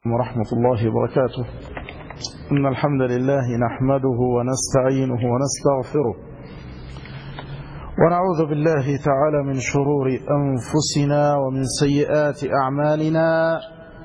ورحمة الله وبركاته. إن الحمد لله نحمده ونستعينه ونستغفره ونعوذ بالله تعالى من شرور أنفسنا ومن سيئات أعمالنا.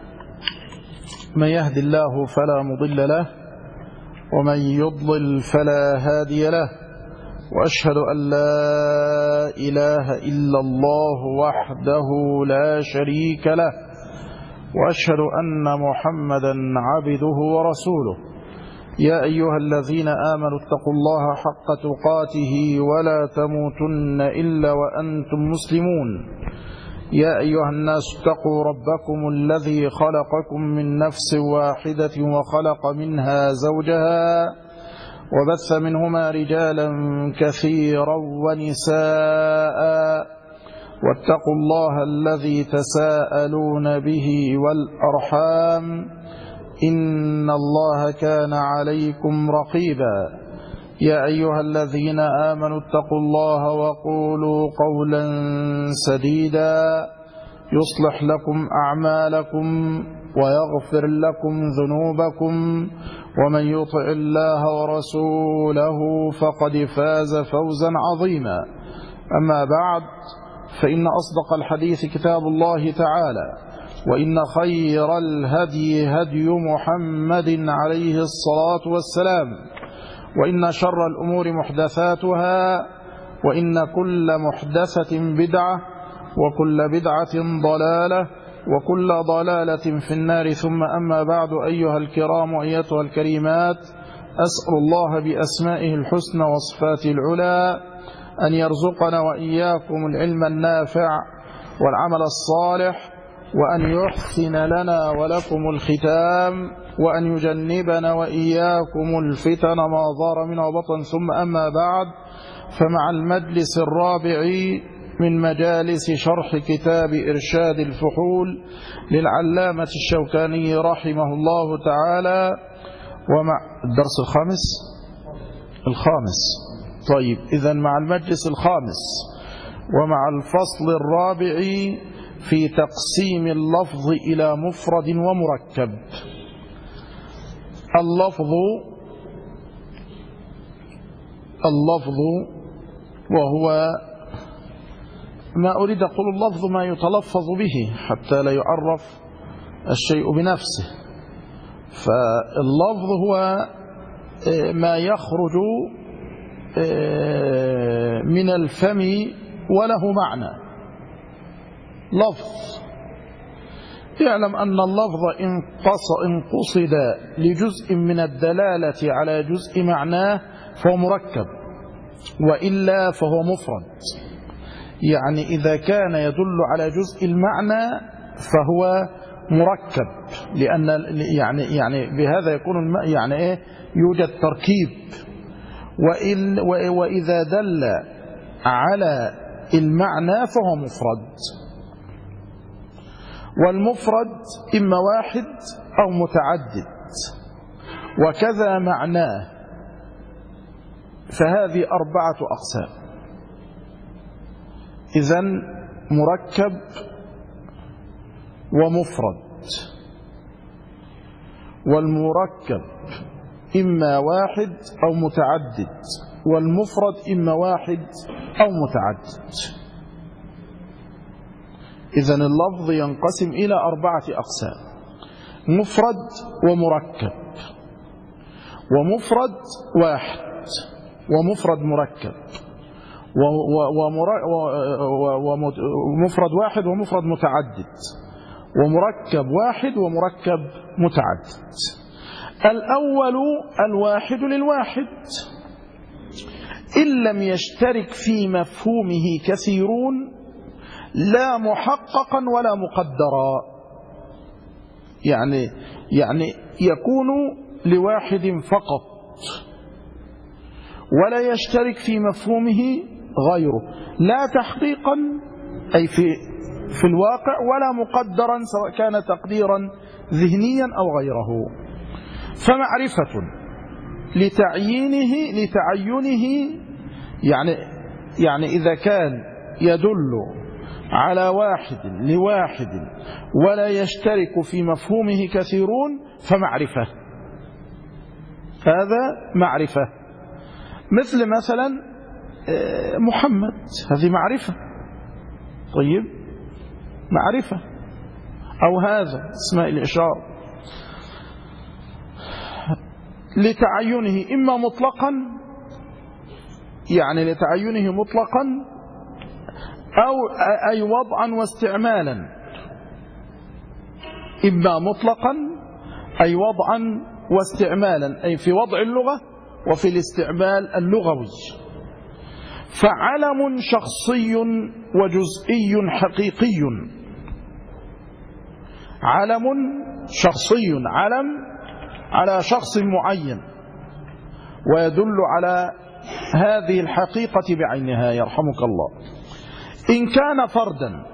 من يهد الله فلا مضل له ومن يضلل فلا هادي له، وأشهد أن لا إله إلا الله وحده لا شريك له، وأشهد أن محمدا عبده ورسوله. يا أيها الذين آمنوا اتقوا الله حق تقاته ولا تموتن إلا وأنتم مسلمون. يا أيها الناس اتقوا ربكم الذي خلقكم من نفس واحدة وخلق منها زوجها وبث منهما رجالا كثيرا ونساء، واتقوا الله الذي تساءلون به والأرحام إن الله كان عليكم رقيبا. يا أيها الذين آمنوا اتقوا الله وقولوا قولا سديدا يصلح لكم أعمالكم ويغفر لكم ذنوبكم، ومن يطع الله ورسوله فقد فاز فوزا عظيما. أما بعد، فإن أصدق الحديث كتاب الله تعالى، وإن خير الهدي هدي محمد عليه الصلاة والسلام، وإن شر الأمور محدثاتها، وإن كل محدثة بدعة، وكل بدعة ضلالة، وكل ضلالة في النار. ثم أما بعد، أيها الكرام وأيتها الكريمات، أسأل الله بأسمائه الحسنى وصفاته العلى أن يرزقنا وإياكم العلم النافع والعمل الصالح، وأن يحسن لنا ولكم الختام، وأن يجنبنا وإياكم الفتن ما ظهر منها وبطن. ثم أما بعد، فمع المجلس الرابع من مجالس شرح كتاب إرشاد الفحول للعلامة الشوكاني رحمه الله تعالى، ومع الدرس الخامس. طيب، إذن مع المجلس الخامس ومع الفصل الرابع في تقسيم اللفظ إلى مفرد ومركب. اللفظ وهو ما أريد أقول اللفظ ما يتلفظ به حتى لا يعرف الشيء بنفسه. فاللفظ هو ما يخرج من الفم وله معنى. لفظ، يعلم أن اللفظ إن قصد لجزء من الدلالة على جزء معناه فهو مركب، وإلا فهو مفرد. يعني إذا كان يدل على جزء المعنى فهو مركب، لأن يعني بهذا يكون يوجد تركيب. وإذا دل على المعنى فهو مفرد. والمفرد إما واحد أو متعدد، وكذا معناه. فهذه 4 أقسام. إذن مركب ومفرد. والمركب إما واحد أو متعدد، والمفرد إما واحد أو متعدد. إذن اللفظ ينقسم إلى 4 أقسام: مفرد ومركب، ومفرد واحد، ومفرد مركب، ومفرد واحد ومفرد متعدد، ومركب واحد ومركب متعدد. الأول الواحد للواحد، إن لم يشترك في مفهومه كثيرون، لا محققا ولا مقدرا. يعني يكون لواحد فقط ولا يشترك في مفهومه غيره، لا تحقيقا أي في الواقع، ولا مقدرا سواء كان تقديرا ذهنيا أو غيره. فمعرفة لتعيينه يعني إذا كان يدل على واحد لواحد ولا يشترك في مفهومه كثيرون فمعرفة. هذا معرفة. مثل مثلا محمد، هذه معرفة. طيب، معرفة. أو هذا اسماء الإشارة لتعينه إما مطلقا، يعني لتعينه مطلقا، أو أي وضعا واستعمالا. إما مطلقا أي وضعا واستعمالا، أي في وضع اللغة وفي الاستعمال اللغوي. فعلم شخصي وجزئي حقيقي. علم شخصي، علم على شخص معين ويدل على هذه الحقيقة بعينها يرحمك الله. إن كان فردا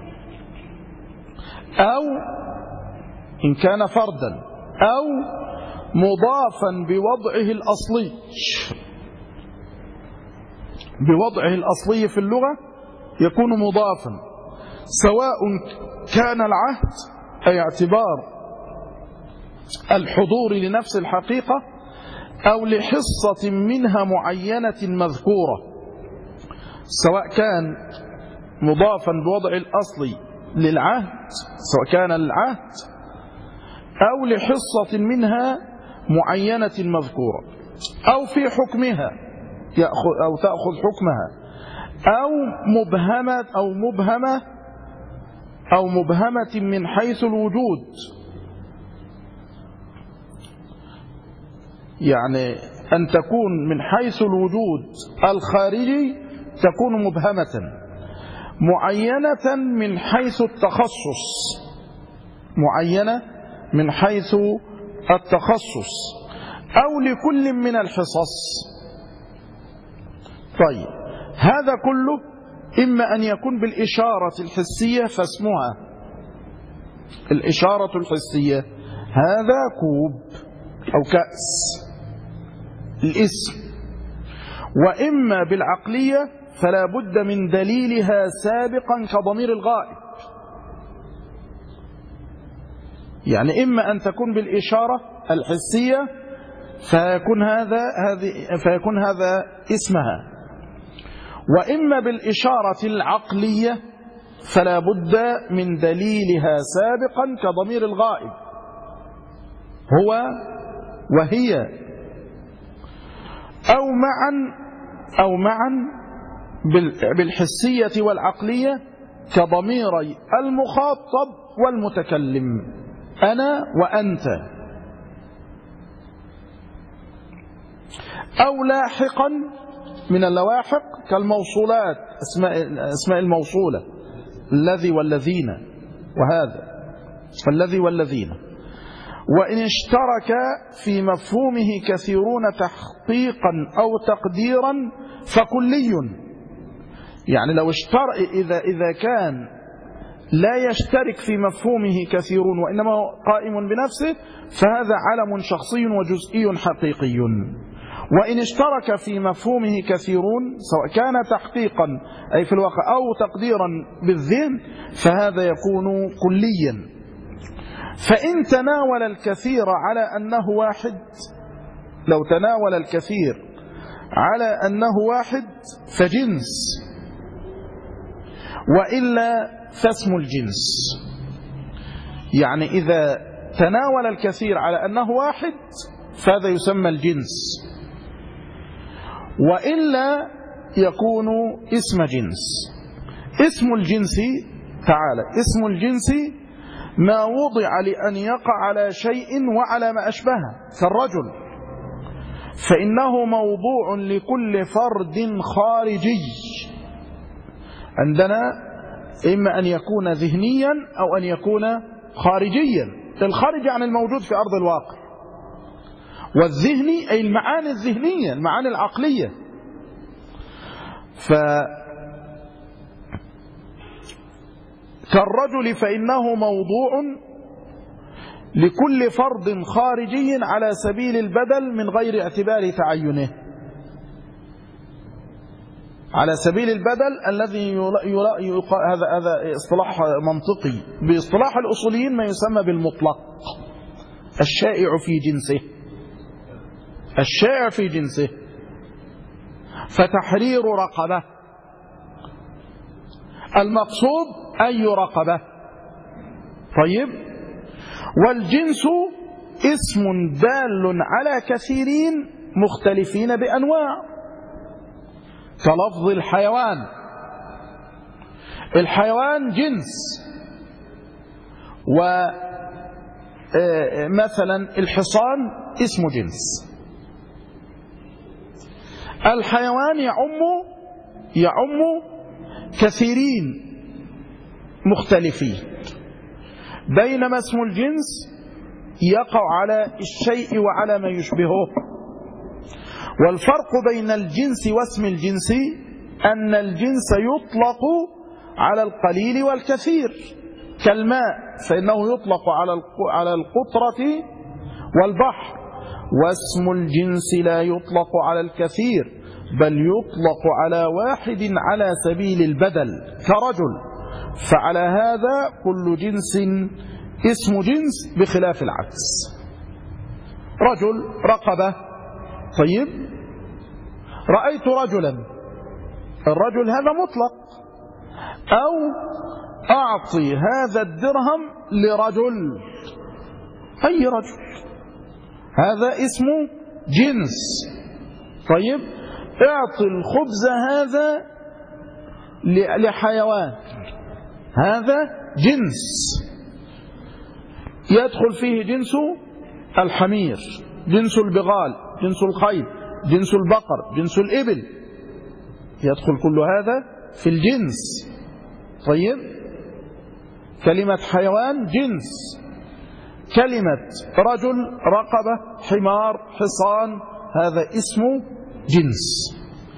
أو مضافا بوضعه الأصلي في اللغة يكون مضافا، سواء كان العهد أي اعتبار الحضور لنفس الحقيقة أو لحصة منها معينة مذكورة، سواء كان مضافا بوضع الأصلي للعهد، سواء كان للعهد أو لحصة منها معينة مذكورة، أو في حكمها أو تأخذ حكمها، أو مبهمة من حيث الوجود، يعني أن تكون من حيث الوجود الخارجي تكون مبهمة، معينة من حيث التخصص، معينة من حيث التخصص، أو لكل من الحصص. طيب، هذا كله إما أن يكون بالإشارة الحسية فاسمها الإشارة الحسية، هذا كوب أو كأس الاسم، وإما بالعقلية فلا بد من دليلها سابقا كضمير الغائب. يعني إما أن تكون بالإشارة الحسية فيكون هذا اسمها، وإما بالإشارة العقلية فلا بد من دليلها سابقا كضمير الغائب، هو وهي، أو معا بالحسية والعقلية كضميري المخاطب والمتكلم، أنا وأنت، أو لاحقا من اللواحق كالموصولات، اسماء الموصولة، الذي والذين، وهذا الذي والذين. وإن اشترك في مفهومه كثيرون تحقيقا أو تقديرا فكلي، يعني لو إذا كان لا يشترك في مفهومه كثيرون وإنما قائم بنفسه فهذا علم شخصي وجزئي حقيقي. وإن اشترك في مفهومه كثيرون سواء كان تحقيقا أي في الواقع أو تقديرا بالذهن فهذا يكون كليا. فإن تناول الكثير على أنه واحد، لو تناول الكثير على أنه واحد فجنس، وإلا فاسم الجنس. يعني إذا تناول الكثير على أنه واحد فهذا يسمى الجنس، وإلا يكون اسم جنس. اسم الجنس، تعالى، اسم الجنس ما وضع لأن يقع على شيء وعلى ما أشبهه، كالرجل، فإنه موضوع لكل فرد خارجي. عندنا إما أن يكون ذهنيا أو أن يكون خارجيا. الخارج عن الموجود في أرض الواقع، والذهني أي المعاني الذهنية، المعاني العقلية. كالرجل فإنه موضوع لكل فرد خارجي على سبيل البدل من غير اعتبار تعينه. على سبيل البدل الذي هذا اصطلاح منطقي. باصطلاح الأصوليين ما يسمى بالمطلق، الشائع في جنسه، الشائع في جنسه. فتحرير رقبة، المقصود أي رقبة. طيب، والجنس اسم دال على كثيرين مختلفين بأنواع، كلفظ الحيوان. الحيوان جنس، ومثلا الحصان اسم جنس. الحيوان يعم كثيرين مختلفين، بينما اسم الجنس يقع على الشيء وعلى ما يشبهه. والفرق بين الجنس واسم الجنس أن الجنس يطلق على القليل والكثير، كالماء فإنه يطلق على القطرة والبحر، واسم الجنس لا يطلق على الكثير، بل يطلق على واحد على سبيل البدل كرجل. فعلى هذا كل جنس اسم جنس بخلاف العكس. رجل، رقبة. طيب، رأيت رجلا، الرجل هذا مطلق. أو أعطي هذا الدرهم لرجل، أي رجل، هذا اسمه جنس. طيب، اعطي الخبز هذا لحيوان، هذا جنس. يدخل فيه جنس الحمير، جنس البغال، جنس الخيل، جنس البقر، جنس الإبل، يدخل كل هذا في الجنس. طيب، كلمة حيوان جنس، كلمة رجل، رقبة، حمار، حصان، هذا اسمه جنس.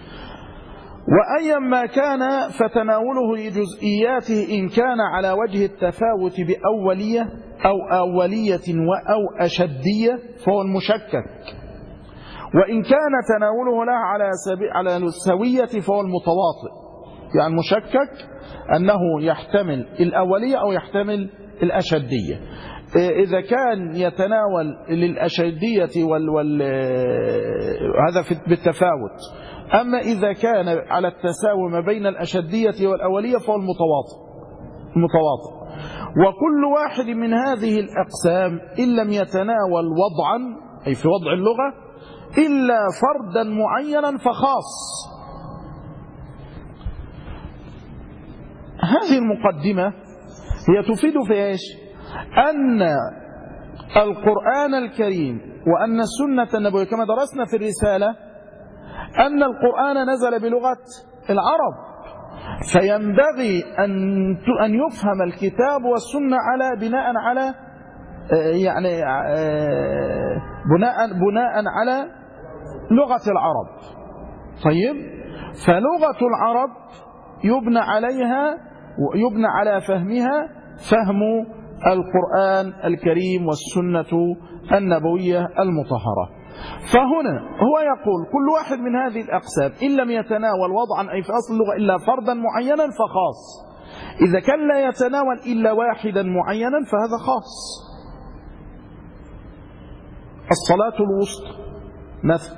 وأيما كان فتناوله لجزئياته إن كان على وجه التفاوت بأولية أو أولية أو أشدية فهو المشكك، وإن كان تناوله لها على السوية فهو المتواطئ. يعني المشكك أنه يحتمل الأولية أو يحتمل الأشدية. إذا كان يتناول للأشدية هذا بالتفاوت. أما إذا كان على التساوي ما بين الأشدية والأولية فهو المتواطئ. وكل واحد من هذه الأقسام إن لم يتناول وضعا، أي في وضع اللغة، إلا فردا معينا فخاص. هذه المقدمة هي تفيد في إيش؟ أن القرآن الكريم وأن السنة النبوية كما درسنا في الرسالة أن القرآن نزل بلغة العرب، فينبغي أن يفهم الكتاب والسنة على بناء على يعني بناء على لغة العرب. طيب، فلغة العرب يبنى على فهمها فهم القرآن الكريم والسنة النبوية المطهرة. فهنا هو يقول كل واحد من هذه الأقسام إن لم يتناول وضعا أي في أصل اللغة إلا فردا معينا فخاص. إذا كان لا يتناول إلا واحدا معينا فهذا خاص. الصلاة الوسطى مثلا،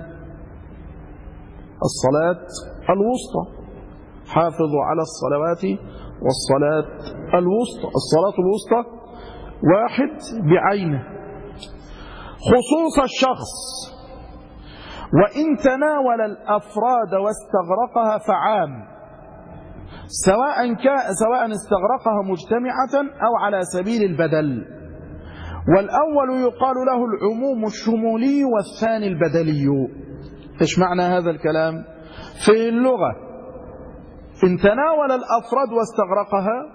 الصلاة الوسطى، حافظوا على الصلوات والصلاة الوسطى. الصلاة الوسطى واحد بعينه، خصوص الشخص، وإن تناول الأفراد واستغرقها فعام، سواء استغرقها مجتمعة أو على سبيل البدل. والأول يقال له العموم الشمولي والثاني البدلي. إيش معنى هذا الكلام؟ في اللغة إن تناول الأفراد واستغرقها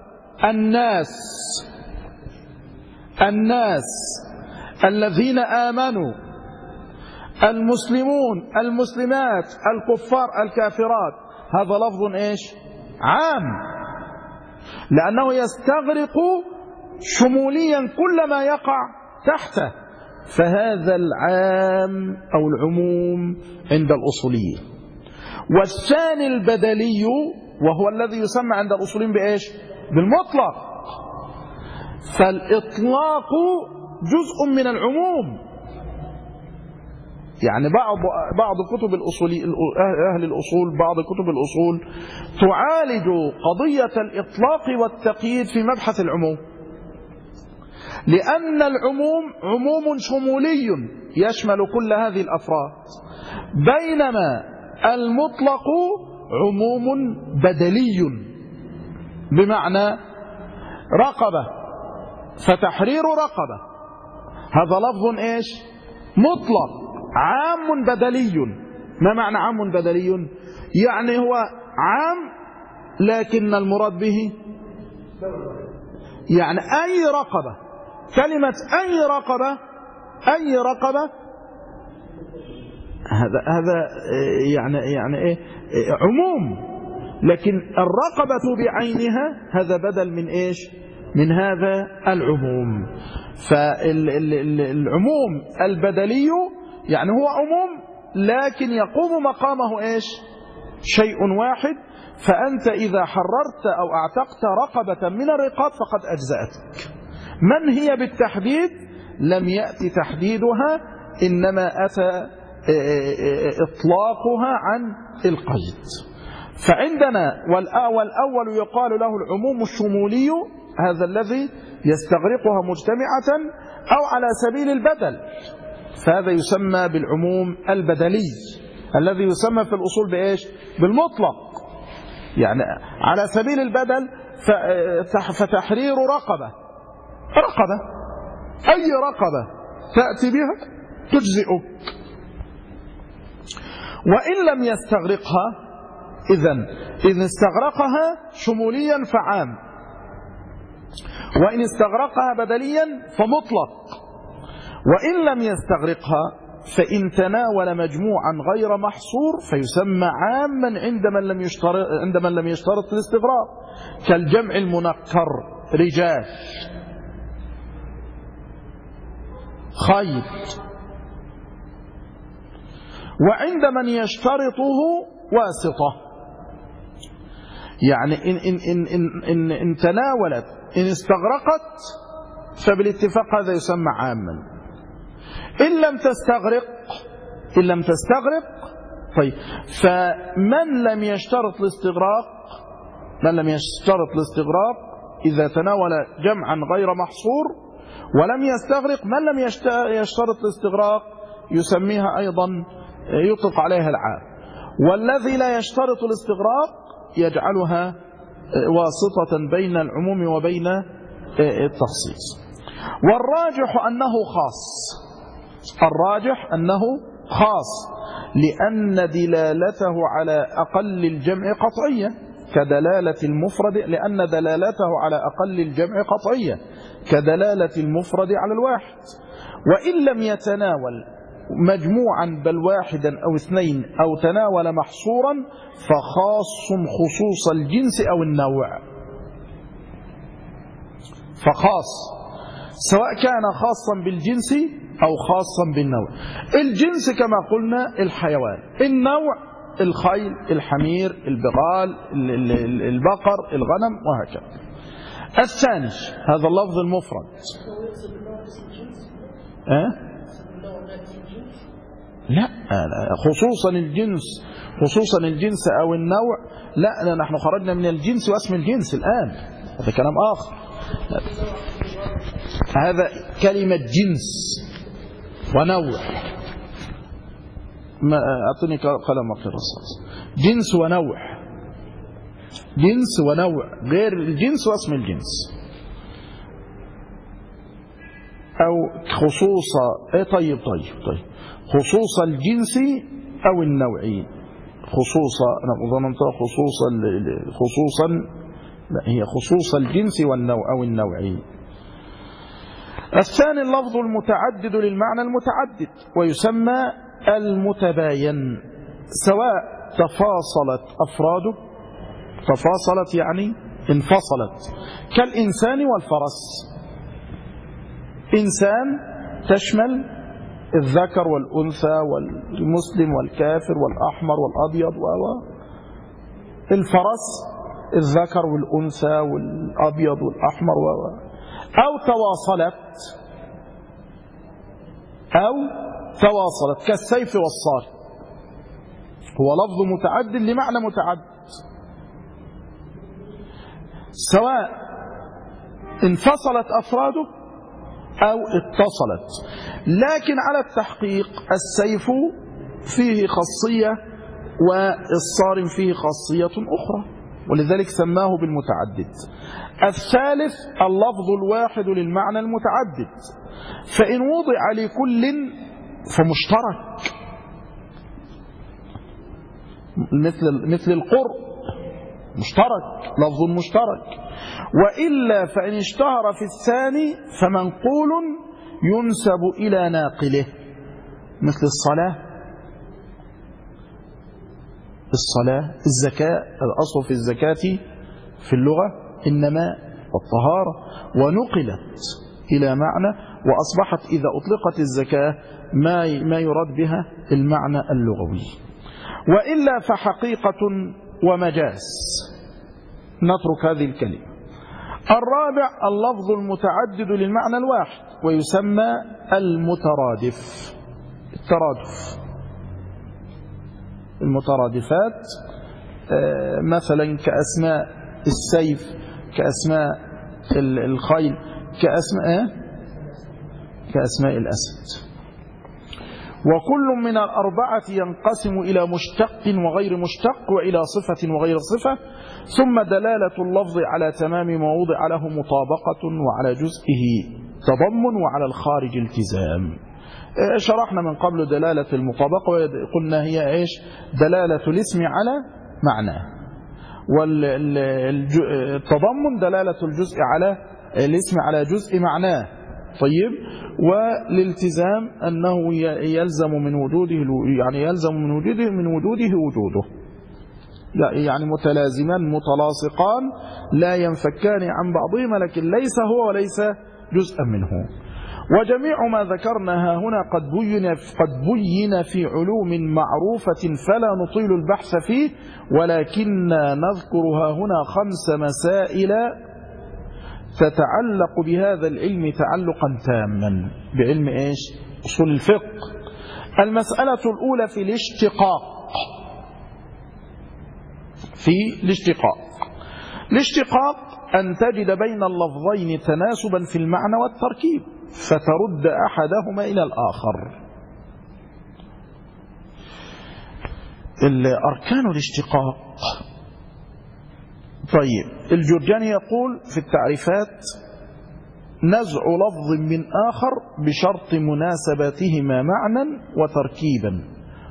الناس الذين آمنوا، المسلمون، المسلمات، الكفار، الكافرات، هذا لفظ إيش؟ عام، لأنه يستغرق شموليا كل ما يقع تحته. فهذا العام أو العموم عند الأصوليين. والثاني البدلي وهو الذي يسمى عند الأصولين بإيش؟ بالمطلق. فالإطلاق جزء من العموم. يعني بعض كتب الأصول، أهل الأصول، بعض كتب الأصول تعالج قضية الإطلاق والتقييد في مبحث العموم، لأن العموم عموم شمولي يشمل كل هذه الأفراد، بينما المطلق عموم بدلي، بمعنى رقبة فتحرير رقبة، هذا لفظ إيش؟ مطلق عام بدلي. ما معنى عام بدلي؟ يعني هو عام لكن المراد به يعني أي رقبة. كلمة أي رقبة، أي رقبة، هذا يعني إيه؟ عموم، لكن الرقبة بعينها هذا بدل من إيش؟ من هذا العموم. فالعموم البدلي يعني هو عموم لكن يقوم مقامه إيش؟ شيء واحد. فأنت إذا حررت أو أعتقت رقبة من الرقاب فقد أجزأتك. من هي بالتحديد؟ لم يأتي تحديدها، إنما أتى إطلاقها عن القيد. فعندنا والأول يقال له العموم الشمولي، هذا الذي يستغرقها مجتمعة أو على سبيل البدل، فهذا يسمى بالعموم البدلي الذي يسمى في الأصول بإيش؟ بالمطلق. يعني على سبيل البدل فتحرير رقبة، أي رقبة تأتي بها تجزئك. وإن لم يستغرقها، إذن استغرقها شموليا فعام، وإن استغرقها بدليا فمطلق. وإن لم يستغرقها فإن تناول مجموعا غير محصور فيسمى عاما عند من لم يشترط الاستغراق، كالجمع المنكر رجال، خيل. وعند من يشترطه واسطة، يعني إن تناولت، إن استغرقت فبالاتفاق هذا يسمى عاما. إن لم تستغرق طيب، فمن لم يشترط الاستغراق إذا تناول جمعا غير محصور ولم يستغرق، من لم يشترط الاستغراق يسميها أيضا، يطلق عليها العام. والذي لا يشترط الاستغراق يجعلها واسطة بين العموم وبين التخصيص. والراجح أنه خاص، لأن دلالته على أقل الجمع قطعية كدلالة المفرد، لأن دلالته على أقل الجمع قطعية كدلالة المفرد على الواحد. وإن لم يتناول مجموعا بل واحدا أو اثنين أو تناول محصورا فخاص خصوص الجنس أو النوع. فخاص سواء كان خاصا بالجنس أو خاصا بالنوع. الجنس كما قلنا الحيوان، النوع الخيل، الحمير، البغال، البقر، الغنم، وهكذا. الثاني هذا اللفظ المفرد. لا، خصوصا الجنس أو النوع، لا، نحن خرجنا من الجنس واسم الجنس الآن، هذا كلام آخر. هذا كلمة جنس ونوع. ما أعطني قلم الرصاص. جنس ونوع غير الجنس واسم الجنس، أو خصوصا. طيب خصوص الجنس أو النوعي. خصوصا لا، هي خصوص الجنس والنوع أو النوعي. الثاني اللفظ المتعدد للمعنى المتعدد، ويسمى المتباين، سواء تفاصلت أفراده، تفاصلت يعني انفصلت، كالإنسان والفرس. إنسان تشمل الذكر والأنثى والمسلم والكافر والأحمر والأبيض الفرس الذكر والأنثى والأبيض والأحمر أو تواصلت كالسيف والصارم، هو لفظ متعد لمعنى متعد، سواء انفصلت أفراده أو اتصلت. لكن على التحقيق السيف فيه خاصية والصارم فيه خاصية أخرى، ولذلك سماه بالمتعدد. الثالث اللفظ الواحد للمعنى المتعدد، فإن وضع لكل فمشترك، مثل القرء مشترك، لفظ مشترك. وإلا فإن اشتهر في الثاني فمنقول ينسب إلى ناقله، مثل الصلاة، الزكاة، الأصل في الزكاة في اللغة النماء والطهارة، ونقلت إلى معنى وأصبحت إذا أطلقت الزكاة ما يراد بها المعنى اللغوي. وإلا فحقيقة ومجاز، نترك هذه الكلمة. الرابع اللفظ المتعدد للمعنى الواحد، ويسمى المترادف. المترادفات مثلا كأسماء السيف، كأسماء الخيل، كأسماء الأسد. وكل من الأربعة ينقسم إلى مشتق وغير مشتق، وإلى صفة وغير صفة، ثم دلالة اللفظ على تمام ما وضع له مطابقة، وعلى جزئه تضمن، وعلى الخارج التزام. شرحنا من قبل دلالة المطابقة، وقلنا هي إيش؟ دلالة الاسم على معناه، والتضمن دلالة الجزء على الاسم على جزء معناه. طيب، والالتزام أنه يلزم من وجوده، يعني يلزم من وجوده وجوده، يعني متلازمان متلاصقان لا ينفكان عن بعضهما، لكن ليس هو وليس جزءا منه. وجميع ما ذكرنا هنا قد بين في علوم معروفة، فلا نطيل البحث فيه، ولكن نذكرها هنا 5 مسائل تتعلق بهذا العلم تعلقا تاما، بعلم ايش؟ اصول الفقه. المسألة الأولى في الاشتقاق أن تجد بين اللفظين تناسبا في المعنى والتركيب، فترد أحدهما إلى الآخر. أركان الاشتقاق. طيب، الجرجاني يقول في التعريفات: نزع لفظ من آخر بشرط مناسبتهما معنى وتركيبا،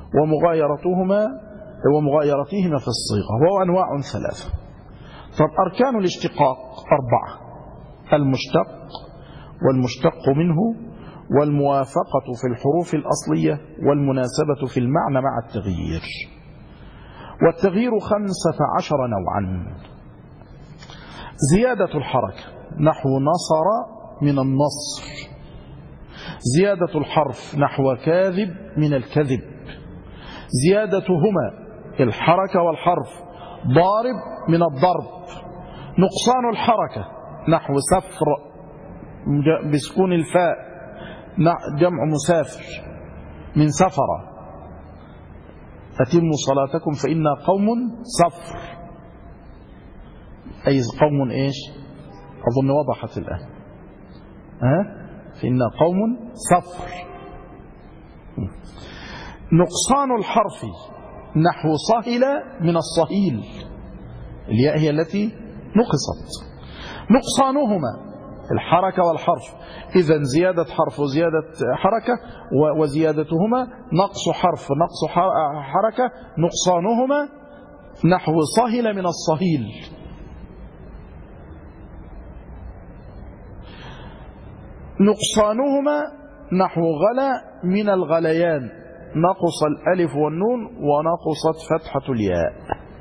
ومغايرتهما في الصيغة، وهو أنواع 3. طب أركان الاشتقاق 4: المشتق، والمشتق منه، والموافقة في الحروف الأصلية، والمناسبة في المعنى مع التغيير. والتغيير 15 نوعا: زيادة الحركة نحو نصر من النصر، زيادة الحرف نحو كاذب من الكذب، زيادتهما الحركة والحرف ضارب من الضرب، نقصان الحركة نحو سفر بسكون الفاء جمع مسافر من سفر، أتموا صلاتكم فإنا قوم صفر، أي قوم إيش؟ أظن وضحت الآن، فإنا قوم صفر. نقصان الحرف نحو صهل من الصهيل، الياء هي التي نقصت، نقصانهما الحركة والحرف، إذن زيادة حرف وزيادة حركة، وزيادتهما نقص حرف نقص حركة، نقصانهما نحو صهل من الصهيل. نقصانهما نحو غلا من الغليان، نقص الألف والنون ونقصت فتحة الياء.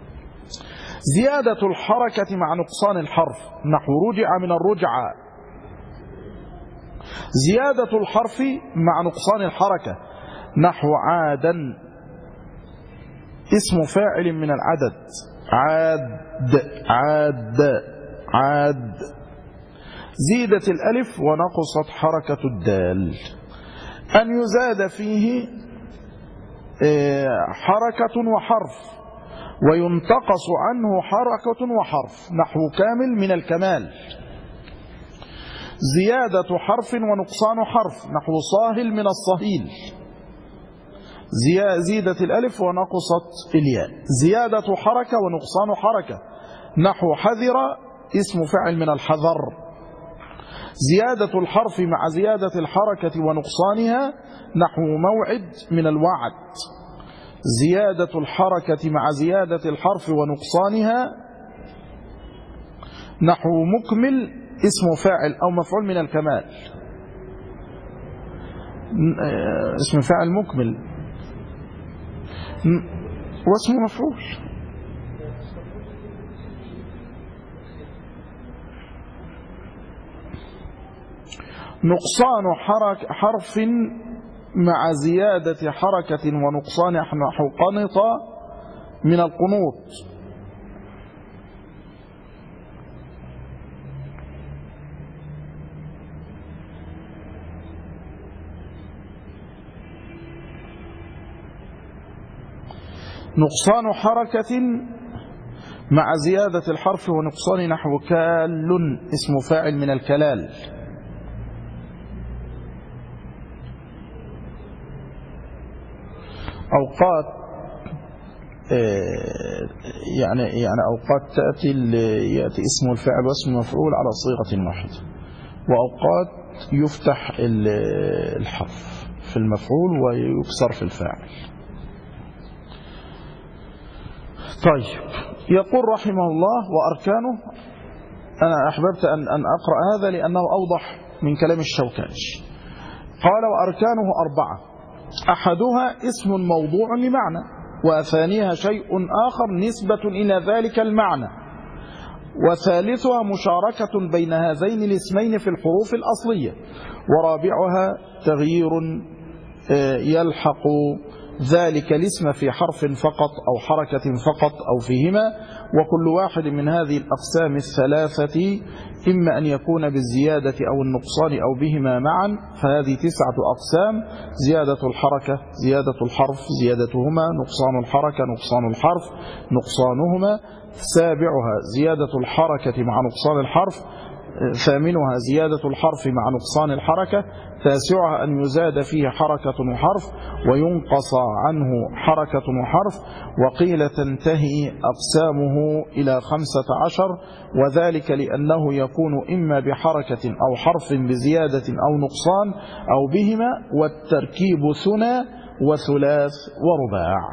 زيادة الحركة مع نقصان الحرف نحو رجع من الرجعة، زيادة الحرف مع نقصان الحركة نحو عادا اسم فاعل من العدد، عاد. زيدت الألف ونقصت حركة الدال. أن يزاد فيه حركة وحرف وينتقص عنه حركة وحرف نحو كامل من الكمال. زيادة حرف ونقصان حرف نحو صاهل من الصهيل. زيدت الألف ونقصت الياء. زيادة حركة ونقصان حركة نحو حذر اسم فاعل من الحذر. زيادة الحرف مع زيادة الحركة ونقصانها نحو موعد من الوعد. زيادة الحركة مع زيادة الحرف ونقصانها نحو مكمل اسم فاعل أو مفعول من الكمال. اسم فاعل مكمل واسم مفعول. نقصان حرف مع زيادة حركة ونقصان نحو قنط من القنوط. نقصان حركة مع زيادة الحرف ونقصان نحو كال اسم فاعل من الكلال. أوقات يعني أوقات يأتي اسم الفاعل واسم المفعول على صيغة واحدة، وأوقات يفتح الحرف في المفعول ويكسر في الفاعل. طيب، يقول رحمه الله وأركانه. أنا أحببت أن أقرأ هذا لأنه أوضح من كلام الشوكاني. قال وأركانه 4: أحدها اسم موضوع لمعنى، وثانيها شيء آخر نسبة إلى ذلك المعنى، وثالثها مشاركة بين هذين الاسمين في الحروف الأصلية، ورابعها تغيير يلحق ذلك الاسم في حرف فقط أو حركة فقط أو فيهما. وكل واحد من هذه الأقسام الثلاثة إما أن يكون بالزيادة أو النقصان أو بهما معا، فهذه 9 أقسام: زيادة الحركة، زيادة الحرف، زيادتهما، نقصان الحركة، نقصان الحرف، نقصانهما. سابعها زيادة الحركة مع نقصان الحرف. ثامنها زيادة الحرف مع نقصان الحركة. تاسعها أن يزاد فيه حركة وحرف وينقص عنه حركة وحرف. وقيل تنتهي أقسامه إلى 15، وذلك لأنه يكون إما بحركة أو حرف بزيادة أو نقصان أو بهما، والتركيب ثنى وثلاث ورباع.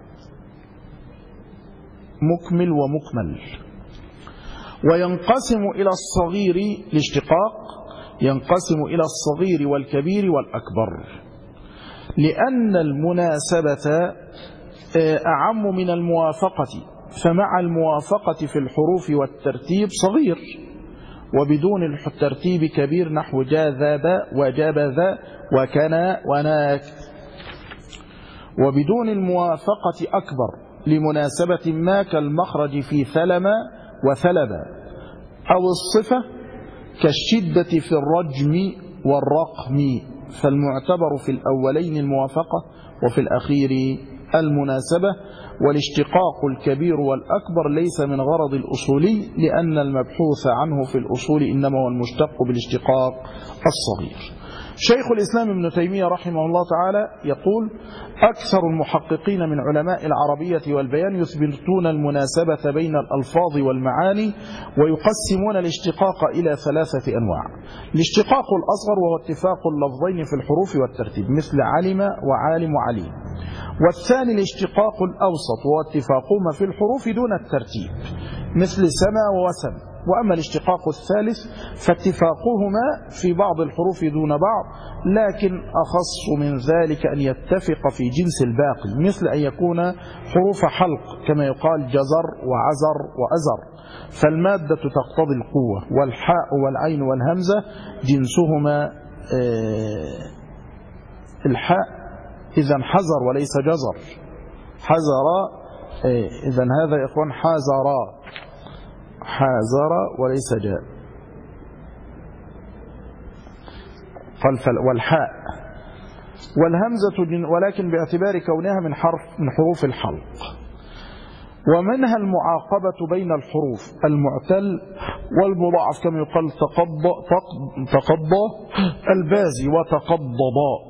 مكمل ومكمل. وينقسم إلى الصغير الاشتقاق، ينقسم إلى الصغير والكبير والأكبر، لأن المناسبة أعم من الموافقة، فمع الموافقة في الحروف والترتيب صغير، وبدون الترتيب كبير نحو جاذب وجبذ وكنا وناك. وبدون الموافقة أكبر لمناسبة ما كالمخرج في ثلم وثلب، أو الصفة كالشدة في الرجم والرقم، فالمعتبر في الأولين الموافقة وفي الأخير المناسبة. والاشتقاق الكبير والأكبر ليس من غرض الأصولي، لأن المبحوث عنه في الأصول إنما هو المشتق بالاشتقاق الصغير. شيخ الإسلام ابن تيمية رحمه الله تعالى يقول: أكثر المحققين من علماء العربية والبيان يثبتون المناسبة بين الألفاظ والمعاني، ويقسمون الاشتقاق إلى 3 أنواع. الاشتقاق الأصغر وهو اتفاق اللفظين في الحروف والترتيب، مثل علم وعالم وعليم. والثاني الاشتقاق الأوسط وهو اتفاقهما في الحروف دون الترتيب، مثل سما ووسم. وأما الاشتقاق الثالث فاتفاقهما في بعض الحروف دون بعض، لكن أخص من ذلك أن يتفق في جنس الباقي، مثل أن يكون حروف حلق كما يقال جزر وعزر وأزر، فالمادة تقتضي القوة، والحاء والعين والهمزة جنسهما الحاء إذا حذر وليس جزر، حذر، إذا هذا يا إخوان حازر وليس جاء. والحاء والهمزة ولكن باعتبار كونها من حروف الحلق، ومنها المعاقبة بين الحروف المعتل والمضاعف كما يقال تقضى البازي وتقضضا.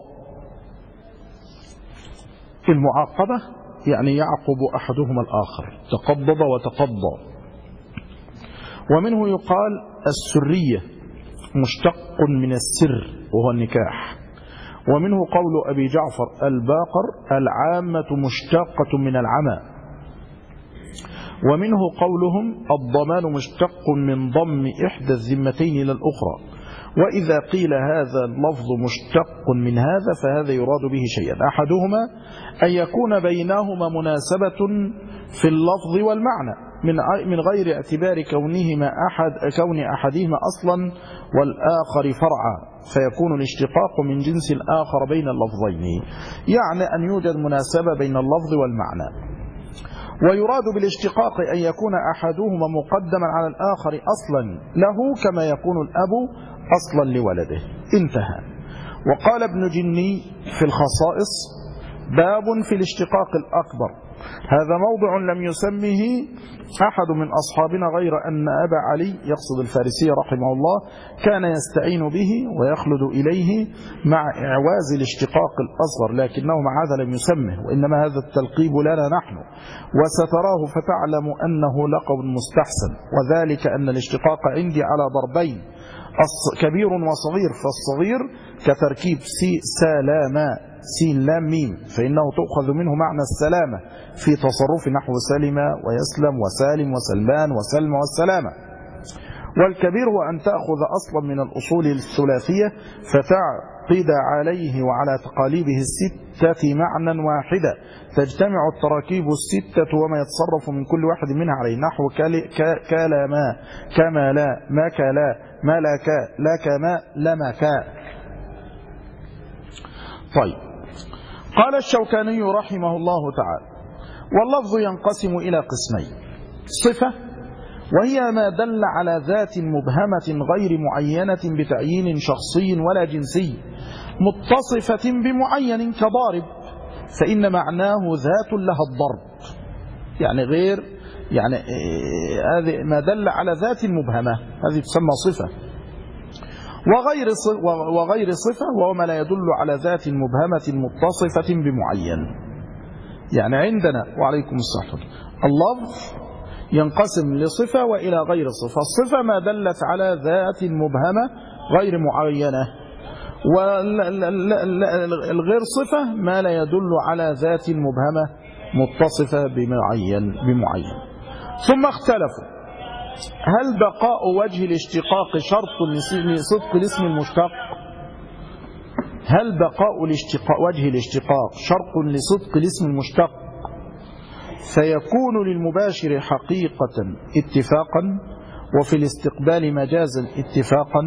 المعاقبة يعني يعقب أحدهما الآخر، تقضض وتقضى. ومنه يقال السرية مشتق من السر وهو النكاح. ومنه قول أبي جعفر الباقر العامة مشتقة من العمى. ومنه قولهم الضمان مشتق من ضم إحدى الذمتين إلى الأخرى. وإذا قيل هذا اللفظ مشتق من هذا فهذا يراد به شيئا، أحدهما أن يكون بينهما مناسبة في اللفظ والمعنى من غير اعتبار كون أحدهما أصلا والآخر فرعا، فيكون الاشتقاق من جنس الآخر بين اللفظين، يعني أن يوجد مناسبة بين اللفظ والمعنى. ويراد بالاشتقاق أن يكون أحدهما مقدما على الآخر أصلا له كما يكون الأب أصلا لولده. انتهى. وقال ابن جني في الخصائص باب في الاشتقاق الأكبر، هذا موضع لم يسمه أحد من أصحابنا غير أن أبا علي يقصد الفارسي رحمه الله كان يستعين به ويخلد إليه مع إعواز الاشتقاق الأصغر، لكنه مع هذا لم يسمه، وإنما هذا التلقيب لنا نحن، وستراه فتعلم أنه لقب مستحسن. وذلك أن الاشتقاق عندي على ضربين، كبير وصغير، فالصغير كتركيب سلاما سين لام ميم، فإنه تؤخذ منه معنى السلامة في تصرف نحو سلم ويسلم وسالم وسلمان وسلم والسلامة. والكبير هو أن تأخذ أصلا من الأصول الثلاثية فتعقد عليه وعلى تقاليبه الستة معنى واحدة، تجتمع التراكيب الستة وما يتصرف من كل واحد منها عليه، نحو كلما كما لا مك لا ملك لك ما لمك. طيب، قال الشوكاني رحمه الله تعالى: واللفظ ينقسم إلى قسمين: صفة وهي ما دل على ذات مبهمة غير معينة بتعيين شخصي ولا جنسي، متصفة بمعين كضارب، فإن معناه ذات لها الضرب، يعني غير هذه ما دل على ذات مبهمة، هذه تسمى صفة. وغير صفة وهو ما لا يدل على ذات مبهمة متصفة بمعين. يعني عندنا وعليكم السلام اللفظ ينقسم لصفة وإلى غير صفة. الصفة ما دلت على ذات مبهمة غير معينة، والغير صفة ما لا يدل على ذات مبهمة متصفة بمعين. ثم اختلفوا: هل بقاء وجه الاشتقاق شرط لصدق الاسم المشتق؟ هل بقاء وجه الاشتقاق شرط لصدق الاسم المشتق فيكون للمباشر حقيقة اتفاقا وفي الاستقبال مجازا اتفاقا؟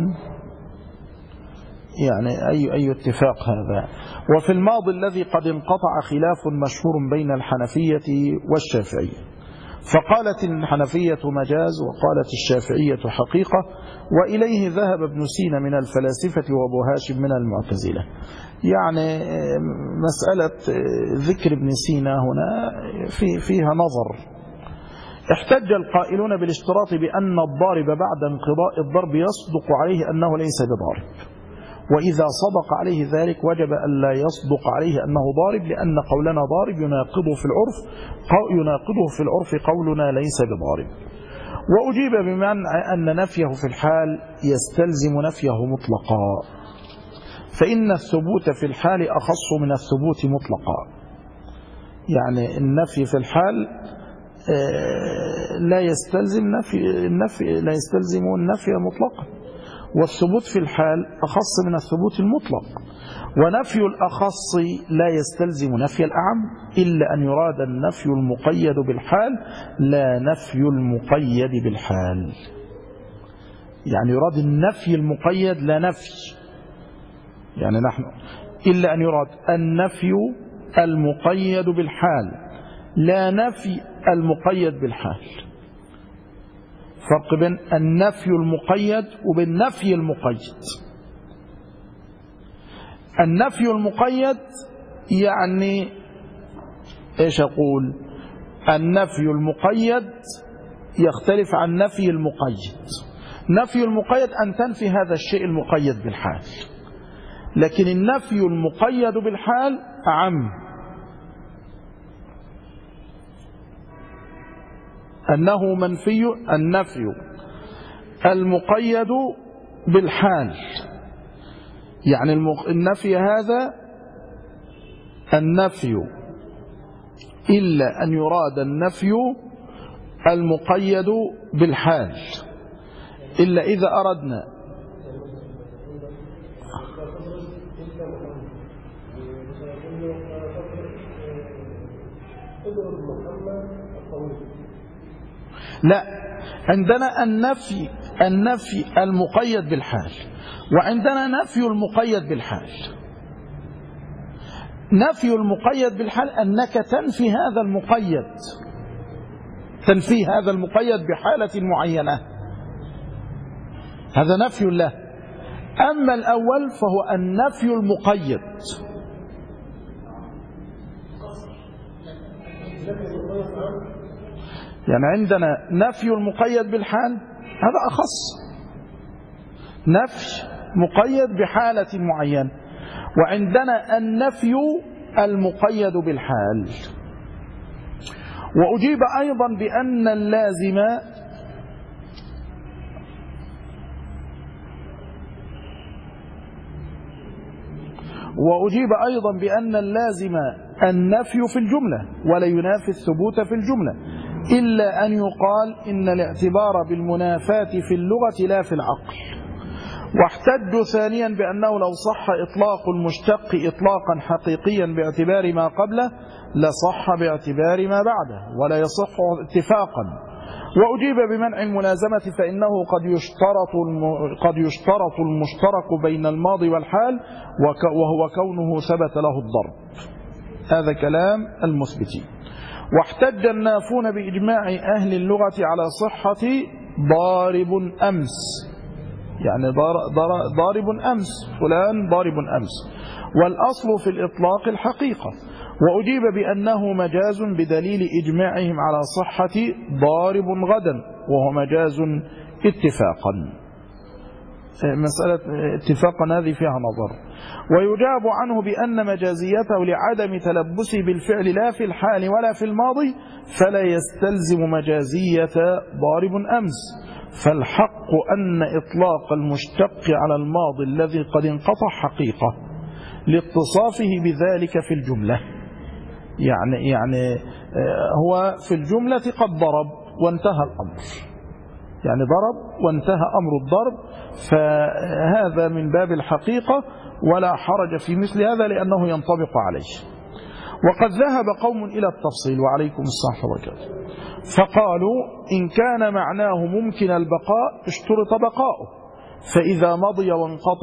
يعني أي اتفاق هذا؟ وفي الماضي الذي قد انقطع خلاف مشهور بين الحنفية والشافعية، فقالت الحنفية مجاز وقالت الشافعية حقيقة، وإليه ذهب ابن سينا من الفلاسفة وابو هاشم من المعتزلة. يعني مسألة ذكر ابن سينا هنا فيها نظر. احتج القائلون بالاشتراط بأن الضارب بعد انقضاء الضرب يصدق عليه أنه ليس بضارب، وإذا صدق عليه ذلك وجب أن لا يصدق عليه أنه ضارب، لأن قولنا ضارب يناقضه في العرف قولنا ليس بضارب. وأجيب بمعنى أن نفيه في الحال يستلزم نفيه مطلقا، فإن الثبوت في الحال أخص من الثبوت مطلقا. يعني النفي في الحال لا يستلزم النفي مطلقا، والثبوت في الحال أخص من الثبوت المطلق. ونفي الأخص لا يستلزم نفي الأعم، إلا أن يراد النفي المقيد بالحال لا نفي المقيد بالحال. يعني يراد النفي المقيد لا نفي، يعني نحن إلا أن يراد النفي المقيد بالحال لا نفي المقيد بالحال. فرق بين النفي المقيد وبين نفي المقيد. النفي المقيد يعني ايش اقول؟ النفي المقيد يختلف عن نفي المقيد. نفي المقيد أن تنفي هذا الشيء المقيد بالحال، لكن النفي المقيد بالحال أعم. أنه منفي النفي المقيد بالحال، يعني النفي هذا النفي إلا أن يراد النفي المقيد بالحال، إلا إذا أردنا لا، عندنا النفي المقيد بالحال، وعندنا نفي المقيد بالحال. نفي المقيد بالحال أنك تنفي هذا المقيد، تنفي هذا المقيد بحالة معينة، هذا نفي له. أما الأول فهو النفي المقيد، يعني عندنا نفي المقيد بالحال هذا أخص، نفي مقيد بحالة معينة، وعندنا النفي المقيد بالحال. وأجيب أيضا بأن اللازم النفي في الجملة ولا ينافي الثبوت في الجملة، إلا أن يقال إن الاعتبار بالمنافاة في اللغة لا في العقل. واحتجوا ثانيا بأنه لو صح إطلاق المشتق إطلاقا حقيقيا باعتبار ما قبله لصح باعتبار ما بعده ولا يصح اتفاقا. وأجيب بمنع الملازمة فإنه قد يشترط المشترك بين الماضي والحال، وهو كونه ثبت له الضرب. هذا كلام المثبتين. واحتج النافون بإجماع أهل اللغة على صحة ضارب أمس، يعني ضارب أمس، فلان ضارب أمس، والأصل في الإطلاق الحقيقة. وأجيب بأنه مجاز بدليل إجماعهم على صحة ضارب غدا، وهو مجاز اتفاقا. مسألة اتفاقا هذه فيها نظر. ويجاب عنه بأن مجازيته لعدم تلبسه بالفعل لا في الحال ولا في الماضي، فلا يستلزم مجازية ضارب أمس. فالحق أن إطلاق المشتق على الماضي الذي قد انقطع حقيقة لاتصافه بذلك في الجملة، يعني هو في الجملة قد ضرب وانتهى الأمر، يعني ضرب وانتهى أمر الضرب، فهذا من باب الحقيقة ولا حرج في مثل هذا لأنه ينطبق عليه. وقد ذهب قوم إلى التفصيل، وعليكم السلام وبركاته، فقالوا إن كان معناه ممكن البقاء اشترط بقاؤه، فإذا مضى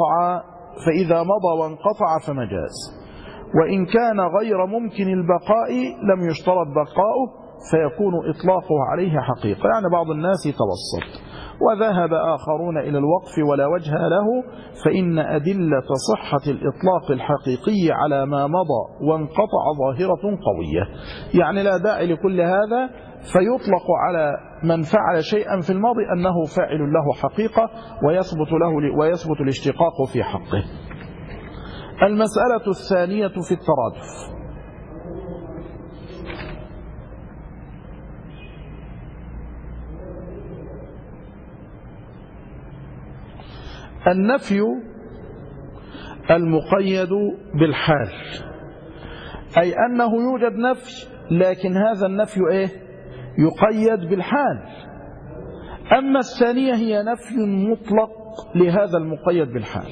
وانقطع فمجاز، وإن كان غير ممكن البقاء لم يشترط بقاؤه فيكون إطلاقه عليه حقيقة. يعني بعض الناس يتوسط. وذهب آخرون إلى الوقف ولا وجه له، فإن أدلة صحة الإطلاق الحقيقي على ما مضى وانقطع ظاهرة قوية، يعني لا داعي لكل هذا، فيطلق على من فعل شيئا في الماضي أنه فاعل له حقيقة ويثبت الاشتقاق في حقه. المسألة الثانية في الترادف. النفي المقيد بالحال، أي أنه يوجد نفي لكن هذا النفي يقيد بالحال. أما الثانية هي نفي مطلق لهذا المقيد بالحال.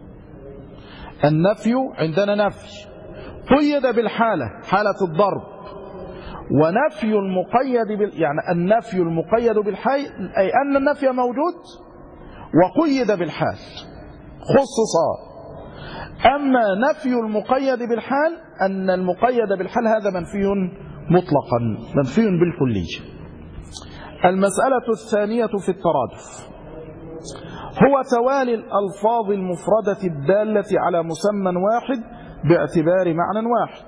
النفي عندنا نفي قيد بالحالة، حالة الضرب، ونفي المقيد يعني النفي المقيد بالحال أي أن النفي موجود وقيد بالحال خصصا. أما نفي المقيد بالحال أن المقيد بالحال هذا منفي مطلقا، منفي بالكلية. المسألة الثانية في الترادف هو توالي الألفاظ المفردة الدالة على مسمى واحد باعتبار معنى واحد.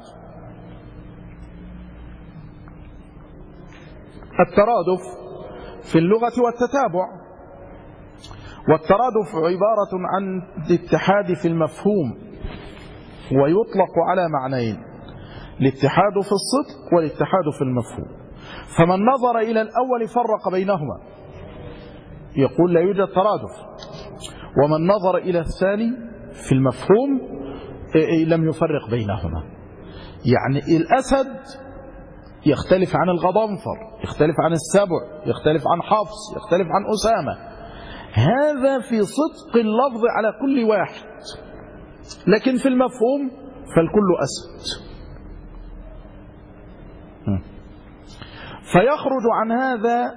الترادف في اللغة والتتابع، والترادف عبارة عن الاتحاد في المفهوم، ويطلق على معنيين: الاتحاد في الصدق والاتحاد في المفهوم. فمن نظر إلى الأول فرق بينهما يقول لا يوجد ترادف، ومن نظر إلى الثاني في المفهوم لم يفرق بينهما. يعني الأسد يختلف عن الغضنفر، يختلف عن السبع، يختلف عن حفص، يختلف عن أسامة. هذا في صدق اللفظ على كل واحد، لكن في المفهوم فالكل أسد. فيخرج عن هذا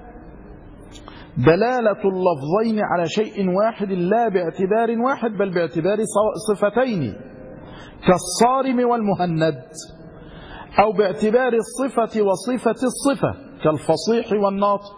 دلالة اللفظين على شيء واحد لا باعتبار واحد بل باعتبار صفتين، كالصارم والمهند، أو باعتبار الصفة وصفة الصفة كالفصيح والناطق.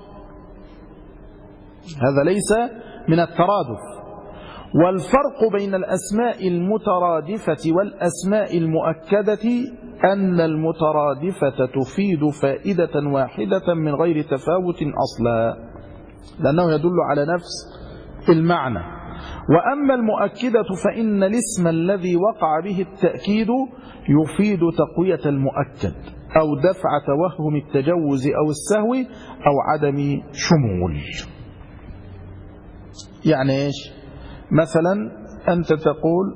هذا ليس من الترادف. والفرق بين الأسماء المترادفة والأسماء المؤكدة أن المترادفة تفيد فائدة واحدة من غير تفاوت أصلا، لأنه يدل على نفس المعنى. وأما المؤكدة فإن الاسم الذي وقع به التأكيد يفيد تقوية المؤكد أو دفع توهم التجوز أو السهو أو عدم شمول. يعني إيش؟ مثلا أنت تقول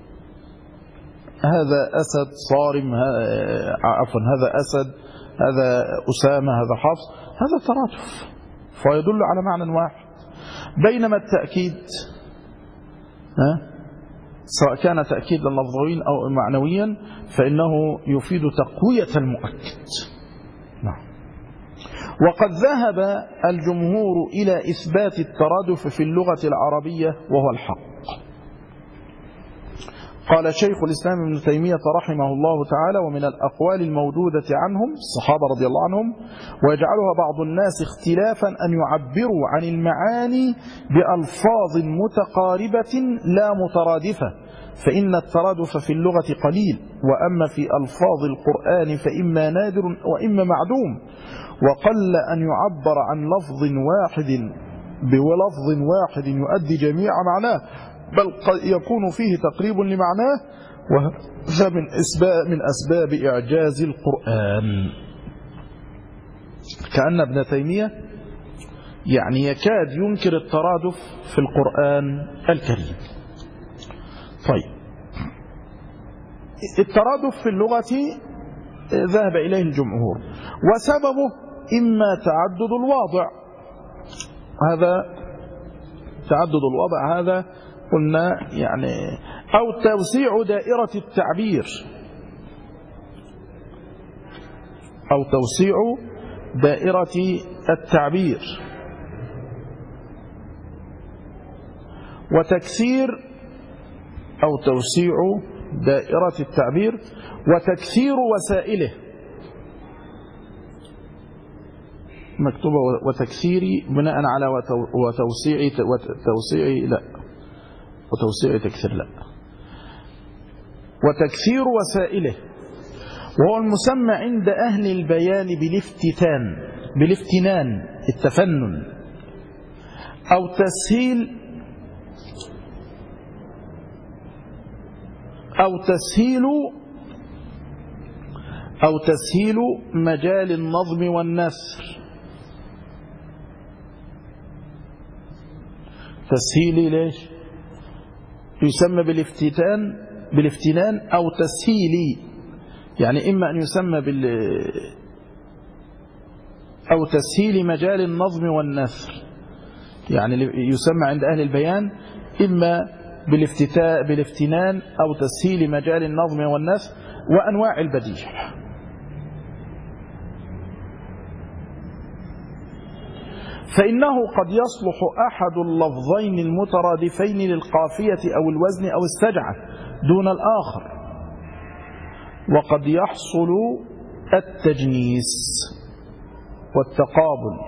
هذا أسد صارم، عفوا هذا أسد، هذا أسامة، هذا حفص، هذا ترادف فيدل على معنى واحد. بينما التأكيد سواء كان تأكيدا لفظيا أو معنويا فإنه يفيد تقوية المؤكد. وقد ذهب الجمهور إلى إثبات الترادف في اللغة العربية وهو الحق. قال شيخ الإسلام ابن تيمية رحمه الله تعالى: ومن الأقوال الموجودة عنهم الصحابة رضي الله عنهم ويجعلها بعض الناس اختلافا أن يعبروا عن المعاني بألفاظ متقاربة لا مترادفة، فإن الترادف في اللغة قليل، وأما في ألفاظ القرآن فإما نادر وإما معدوم، وقل أن يعبر عن لفظ واحد بلفظ واحد يؤدي جميع معناه، بل قد يكون فيه تقريب لمعناه، وهذا من أسباب إعجاز القرآن. كأن ابن تيمية يعني يكاد ينكر الترادف في القرآن الكريم. طيب، الترادف في اللغة ذهب إليه الجمهور، وسببه إما تعدد الواضع، هذا تعدد الوضع هذا قلنا يعني، أو توسيع دائرة التعبير، أو توسيع دائرة التعبير، وتكسير أو توسيع دائرة التعبير وتكسير وسائله، مكتوبة وتكسير بناء على وتوسيع تكسير لا، وتكسير وسائله، وهو المسمى عند أهل البيان بالافتنان التفنن، أو تسهيل مجال النظم والنثر. تسهيل ليش؟ يسمى بالافتنان أو تسهيلي، يعني إما أن يسمى أو تسهيل مجال النظم والنثر، يعني يسمى عند أهل البيان إما بالافتنان أو تسهيل مجال النظم والنثر وأنواع البديع. فإنه قد يصلح أحد اللفظين المترادفين للقافية أو الوزن أو السجعة دون الآخر، وقد يحصل التجنيس والتقابل.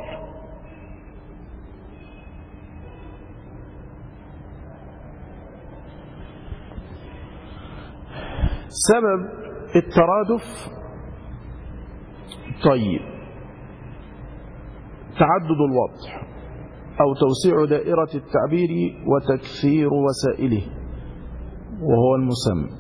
سبب الترادف طيب تعدد الوضع أو توسيع دائرة التعبير وتكثير وسائله وهو المسمى،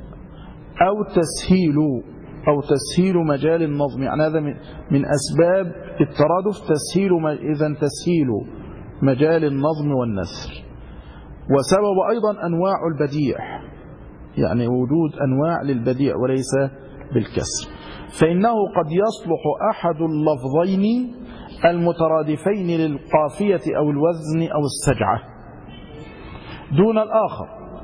أو تسهيل مجال النظم. يعني هذا من أسباب الترادف تسهيل مجال النظم والنثر. وسبب أيضا أنواع البديع، يعني وجود أنواع للبديع وليس بالكسر. فإنه قد يصلح أحد اللفظين المترادفين للقافية أو الوزن أو السجعة دون الآخر.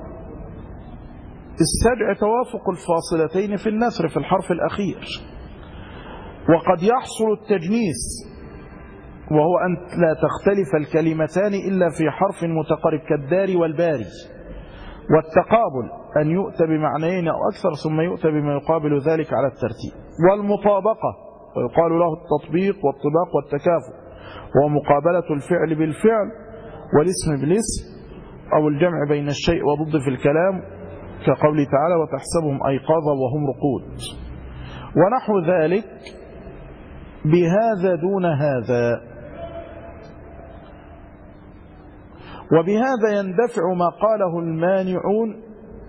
السجع توافق الفاصلتين في النثر في الحرف الأخير. وقد يحصل التجنيس وهو أن لا تختلف الكلمتان إلا في حرف متقارب كالدار والباري. والتقابل أن يؤتى بمعنيين أو أكثر ثم يؤتى بما يقابل ذلك على الترتيب. والمطابقة ويقال له التطبيق والطباق والتكافؤ، وهو مقابلة الفعل بالفعل والاسم بالاسم أو الجمع بين الشيء وضد في الكلام، كقوله تعالى وتحسبهم أيقاظا وهم رقود، ونحو ذلك بهذا دون هذا. وبهذا يندفع ما قاله المانعون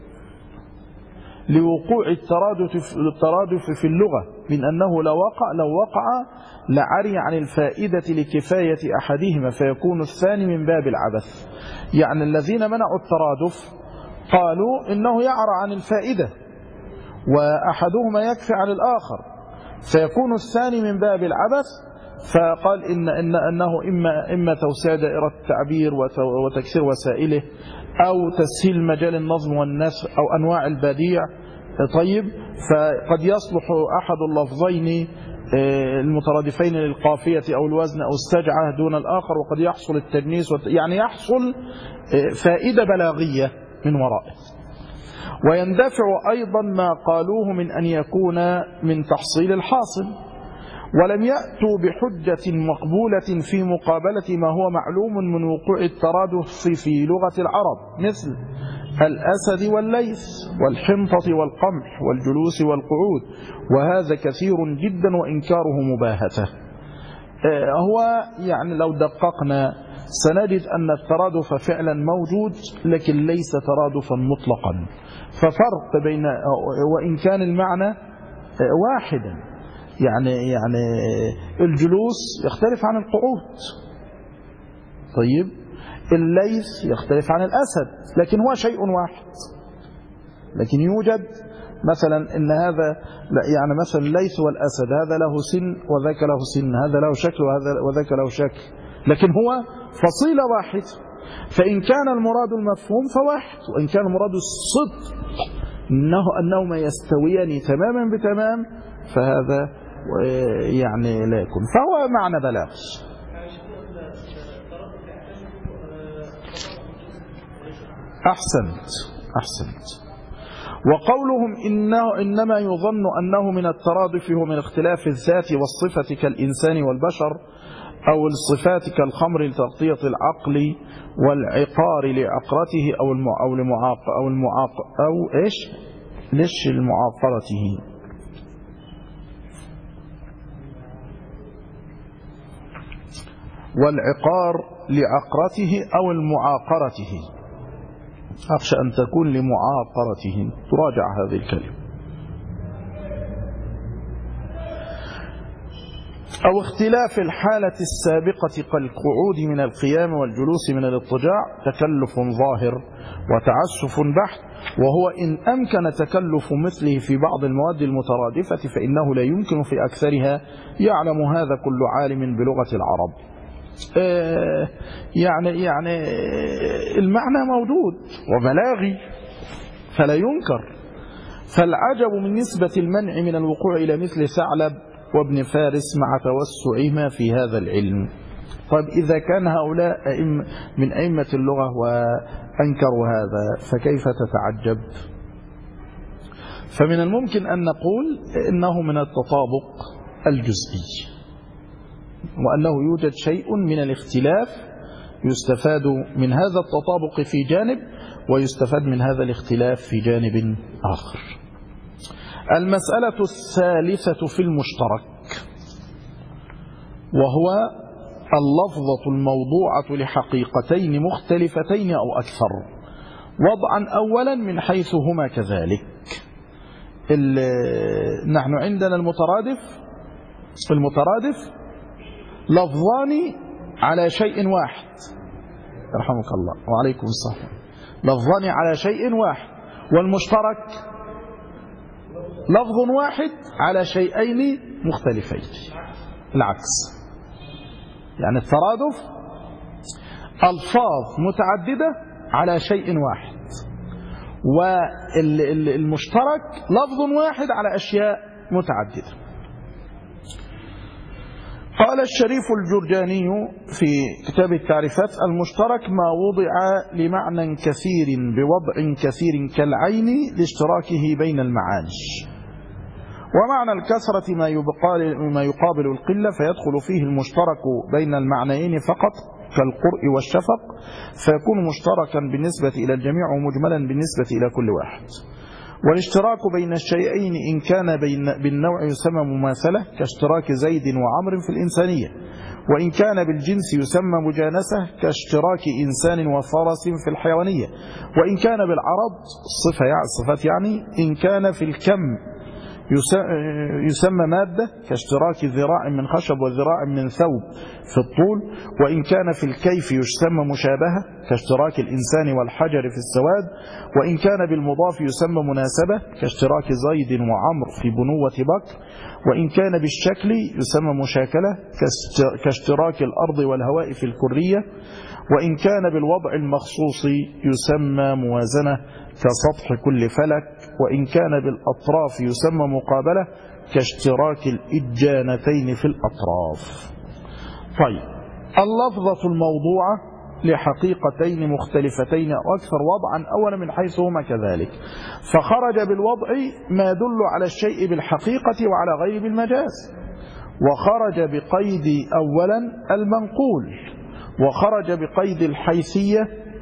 لوقوع الترادف في اللغة من أنه لو وقع لعري عن الفائدة لكفاية أحدهما فيكون الثاني من باب العبث. يعني الذين منعوا الترادف قالوا إنه يعرى عن الفائدة وأحدهما يكفي عن الآخر فيكون الثاني من باب العبث. فقال أنه إما توسيع دائرة التعبير وتكسير وسائله أو تسهيل مجال النظم والنثر أو أنواع البديع. طيب فقد يصلح أحد اللفظين المترادفين للقافية أو الوزن أو السجعة دون الآخر، وقد يحصل التجنيس يعني يحصل فائدة بلاغية من ورائه. ويندفع أيضا ما قالوه من أن يكون من تحصيل الحاصل، ولم يأتوا بحجة مقبولة في مقابلة ما هو معلوم من وقوع الترادف في لغة العرب مثل الأسد والليث والحنطة والقمح والجلوس والقعود، وهذا كثير جدا وإنكاره مباهته. هو يعني لو دققنا سنجد أن الترادف فعلا موجود لكن ليس ترادفا مطلقا، ففرق بين وإن كان المعنى واحدا. يعني الجلوس يختلف عن القعود، طيب الليث يختلف عن الأسد، لكن هو شيء واحد. لكن يوجد مثلا ان هذا يعني مثلا الليث والأسد هذا له سن وذاك له سن، هذا له شكل وذاك له شكل، لكن هو فصيلة واحدة. فإن كان المراد المفهوم فواحد، وإن كان المراد الصدق أنهما يستويان تماما بتمام فهذا يعني لا يكون، فهو معنى بلاغ. أحسنت. وقولهم إنما يظن أنه من الترادف هو من اختلاف الذات والصفة كالإنسان والبشر، أو الصفات كالخمر لتغطية العقل والعقار لعقرته لمعاقرته. والعقار لعقرته أو المعاقرته، أخشى أن تكون لمعاقرته، تراجع هذه الكلمة. أو اختلاف الحالة السابقة كالقعود من القيام والجلوس من الاضطجاع تكلف ظاهر وتعسف بحت، وهو إن أمكن تكلف مثله في بعض المواد المترادفة فإنه لا يمكن في أكثرها، يعلم هذا كل عالم بلغة العرب. يعني المعنى موجود وبلاغي فلا ينكر. فالعجب من نسبة المنع من الوقوع إلى مثل ثعلب وابن فارس مع توسعهما في هذا العلم. طيب إذا كان هؤلاء من أئمة اللغة وأنكروا هذا فكيف تتعجب؟ فمن الممكن أن نقول إنه من التطابق الجزئي، وأنه يوجد شيء من الاختلاف يستفاد من هذا التطابق في جانب ويستفاد من هذا الاختلاف في جانب آخر. المسألة الثالثة في المشترك، وهو اللفظة الموضوعة لحقيقتين مختلفتين أو أكثر، وضعا أولا من حيث هما كذلك. نحن عندنا المترادف لفظان على شيء واحد، رحمك الله وعليكم السلام، لفظان على شيء واحد، والمشترك لفظ واحد على شيئين مختلفين، العكس. يعني الترادف ألفاظ متعددة على شيء واحد، والمشترك لفظ واحد على أشياء متعددة. قال الشريف الجرجاني في كتاب التعريفات: المشترك ما وضع لمعنى كثير بوضع كثير كالعين لاشتراكه بين المعاني، ومعنى الكثرة ما يقابل القلة، فيدخل فيه المشترك بين المعنيين فقط كالقرء والشفق، فيكون مشتركا بالنسبة إلى الجميع ومجملا بالنسبة إلى كل واحد. والاشتراك بين الشيئين إن كان بالنوع يسمى مماثلة كاشتراك زيد وعمر في الإنسانية، وإن كان بالجنس يسمى مجانسة كاشتراك إنسان وفرس في الحيوانية، وإن كان بالعرض صفات يعني إن كان في الكم يسمى مادة كاشتراك ذراع من خشب وذراع من ثوب في الطول، وإن كان في الكيف يسمى مشابهة كاشتراك الإنسان والحجر في السواد، وإن كان بالمضاف يسمى مناسبة كاشتراك زيد وعمر في بنوة بكر، وإن كان بالشكل يسمى مشاكلة كاشتراك الأرض والهواء في الكرية، وإن كان بالوضع المخصوص يسمى موازنة كسطح كل فلك، وإن كان بالأطراف يسمى مقابلة كاشتراك الإجانتين في الأطراف. طيب، اللفظة الموضوعة لحقيقتين مختلفتين أو أكثر وضعا أولا من حيث هما كذلك، فخرج بالوضع ما يدل على الشيء بالحقيقة وعلى غير بالمجاز، وخرج بقيد أولا المنقول، وخرج بقيد الحيثية.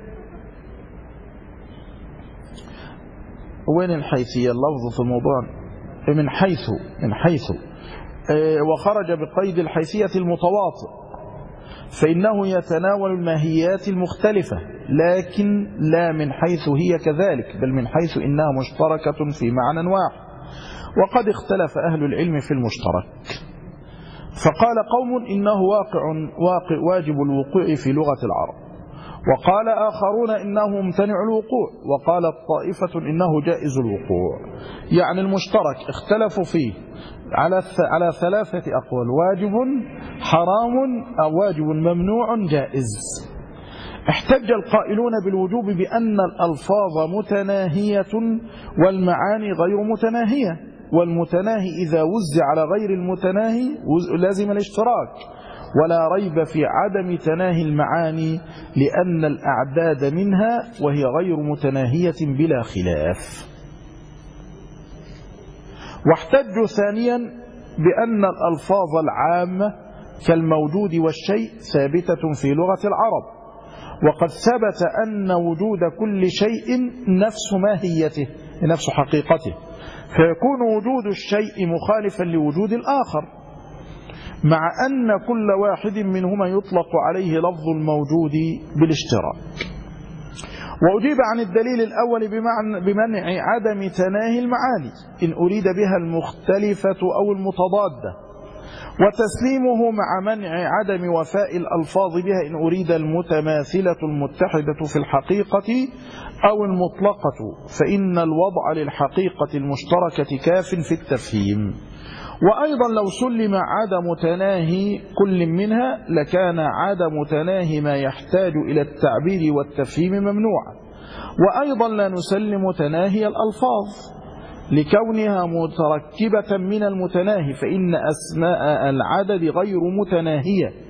وين الحيثية؟ اللفظة الموضوع من حيث وخرج بقيد الحيثية المتواطئ، فإنه يتناول الماهيات المختلفة، لكن لا من حيث هي كذلك، بل من حيث إنها مشتركة في معنى واحد. وقد اختلف أهل العلم في المشترك، فقال قوم إنه واجب الوقوع في لغة العرب، وقال آخرون إنه ممتنع الوقوع، وقالت طائفة إنه جائز الوقوع. يعني المشترك اختلفوا فيه على ثلاثة أقوال: واجب، حرام، أو واجب ممنوع جائز. احتج القائلون بالوجوب بأن الألفاظ متناهية والمعاني غير متناهية، والمتناهي إذا وزع على غير المتناهي لازم الاشتراك، ولا ريب في عدم تناهي المعاني لأن الأعداد منها وهي غير متناهية بلا خلاف. واحتجوا ثانيا بأن الألفاظ العامة كالموجود والشيء ثابتة في لغة العرب، وقد ثبت أن وجود كل شيء نفس ماهيته نفس حقيقته، فيكون وجود الشيء مخالفا لوجود الآخر، مع أن كل واحد منهما يطلق عليه لفظ الموجود بالاشتراك. وأجيب عن الدليل الأول بمنع عدم تناهي المعاني إن أريد بها المختلفة أو المتضادة، وتسليمه مع منع عدم وفاء الألفاظ بها إن أريد المتماثلة المتحدة في الحقيقة أو المطلقة، فإن الوضع للحقيقة المشتركة كاف في التفهيم. وأيضا لو سلم عدم تناهي كل منها لكان عدم تناهي ما يحتاج إلى التعبير والتفهيم ممنوعا. وأيضا لا نسلم تناهي الألفاظ لكونها متركبة من المتناهي، فإن أسماء العدد غير متناهية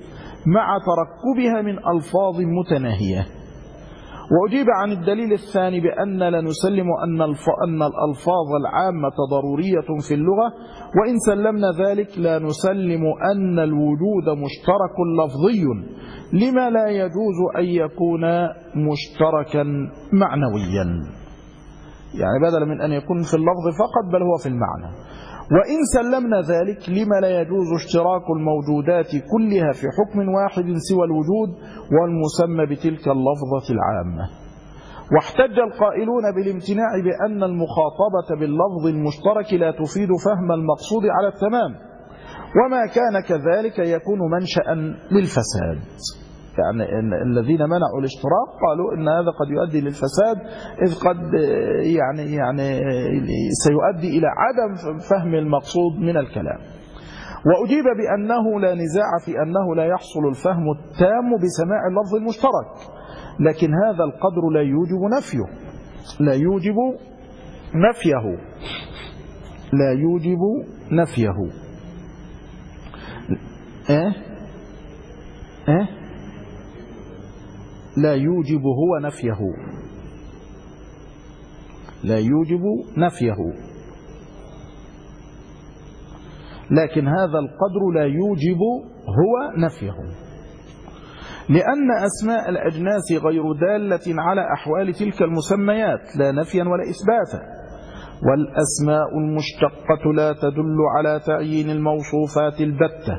مع تركبها من ألفاظ متناهية. وأجيب عن الدليل الثاني بأن لا نسلم أن الألفاظ العامة ضرورية في اللغة، وإن سلمنا ذلك لا نسلم أن الوجود مشترك لفظي لما لا يجوز أن يكون مشتركا معنويا، يعني بدلا من أن يكون في اللفظ فقط بل هو في المعنى. وإن سلمنا ذلك لما لا يجوز اشتراك الموجودات كلها في حكم واحد سوى الوجود والمسمى بتلك اللفظة العامة. واحتج القائلون بالامتناع بأن المخاطبة باللفظ المشترك لا تفيد فهم المقصود على التمام، وما كان كذلك يكون منشأ للفساد. يعني الذين منعوا الاشتراك قالوا إن هذا قد يؤدي للفساد، إذ قد يعني سيؤدي إلى عدم فهم المقصود من الكلام. وأجيب بأنه لا نزاع في أنه لا يحصل الفهم التام بسماع اللفظ المشترك، لكن هذا القدر لا يوجب نفيه، لا يوجب نفيه، لا يوجب نفيه. لا يوجب هو نفيه، لا يوجب نفيه، لكن هذا القدر لا يوجب هو نفيه، لأن أسماء الأجناس غير دالة على أحوال تلك المسميات لا نفيا ولا إثباتا، والأسماء المشتقة لا تدل على تعيين الموصوفات البتة،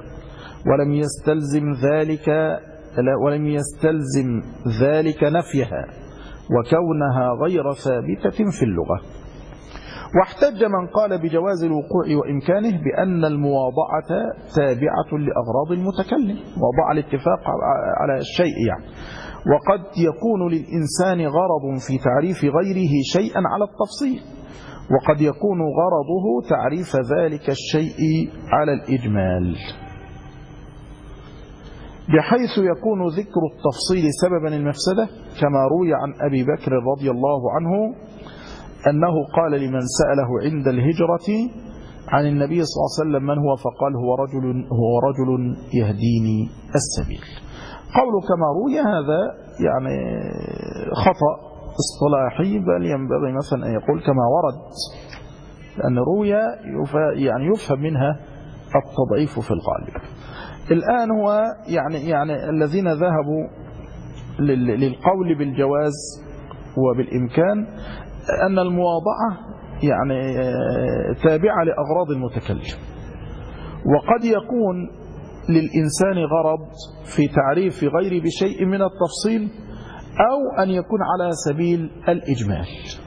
ولم يستلزم ذلك نفيها وكونها غير ثابتة في اللغة. واحتج من قال بجواز الوقوع وإمكانه بأن المواضعة تابعة لأغراض المتكلم، مواضعة الاتفاق على الشيء يعني، وقد يكون للإنسان غرض في تعريف غيره شيئا على التفصيل، وقد يكون غرضه تعريف ذلك الشيء على الإجمال، بحيث يكون ذكر التفصيل سببا المفسدة، كما روي عن أبي بكر رضي الله عنه أنه قال لمن سأله عند الهجرة عن النبي صلى الله عليه وسلم من هو، فقال هو رجل يهديني السبيل. قوله كما روي هذا يعني خطأ اصطلاحي، بل ينبغي مثلا أن يقول كما ورد، لأن روي يعني يفهم منها التضعيف في الغالب. الآن هو يعني الذين ذهبوا للقول بالجواز وبالإمكان أن المواضعة يعني تابعة لأغراض المتكلم، وقد يكون للإنسان غرض في تعريف غيره بشيء من التفصيل، أو أن يكون على سبيل الإجمال،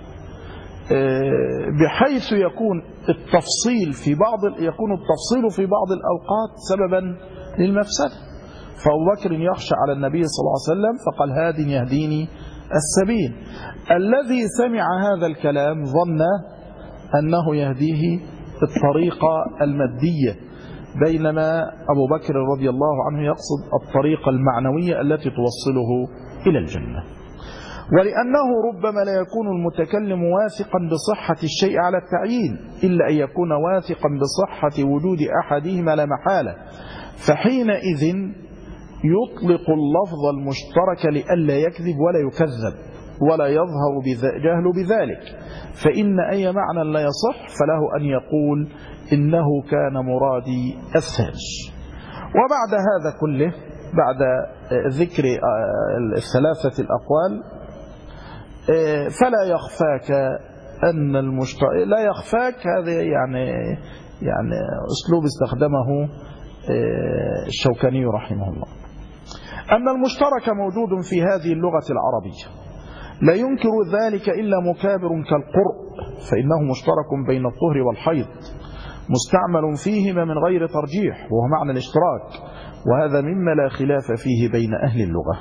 بحيث يكون التفصيل في بعض الأوقات سببا للمفسدة. فأبو بكر يخشى على النبي صلى الله عليه وسلم فقال هاد يهديني السبيل، الذي سمع هذا الكلام ظن أنه يهديه الطريقة المادية، بينما أبو بكر رضي الله عنه يقصد الطريقة المعنوية التي توصله إلى الجنة. ولأنه ربما لا يكون المتكلم واثقا بصحة الشيء على التعيين، إلا أن يكون واثقا بصحة وجود أحدهما لا محالة، فحينئذ يطلق اللفظ المشترك لئلا يكذب ولا يكذب ولا يظهر جهل بذلك، فإن أي معنى لا يصح فله أن يقول إنه كان مرادي الثالث. وبعد هذا كله، بعد ذكر الثلاثة الأقوال، فلا يخفاك أن لا يخفاك، هذا يعني أسلوب استخدمه الشوكاني رحمه الله، أن المشترك موجود في هذه اللغة العربية، لا ينكر ذلك إلا مكابر كالقرء، فإنه مشترك بين الطهر والحيض، مستعمل فيهما من غير ترجيح، وهو معنى الاشتراك، وهذا مما لا خلاف فيه بين أهل اللغة.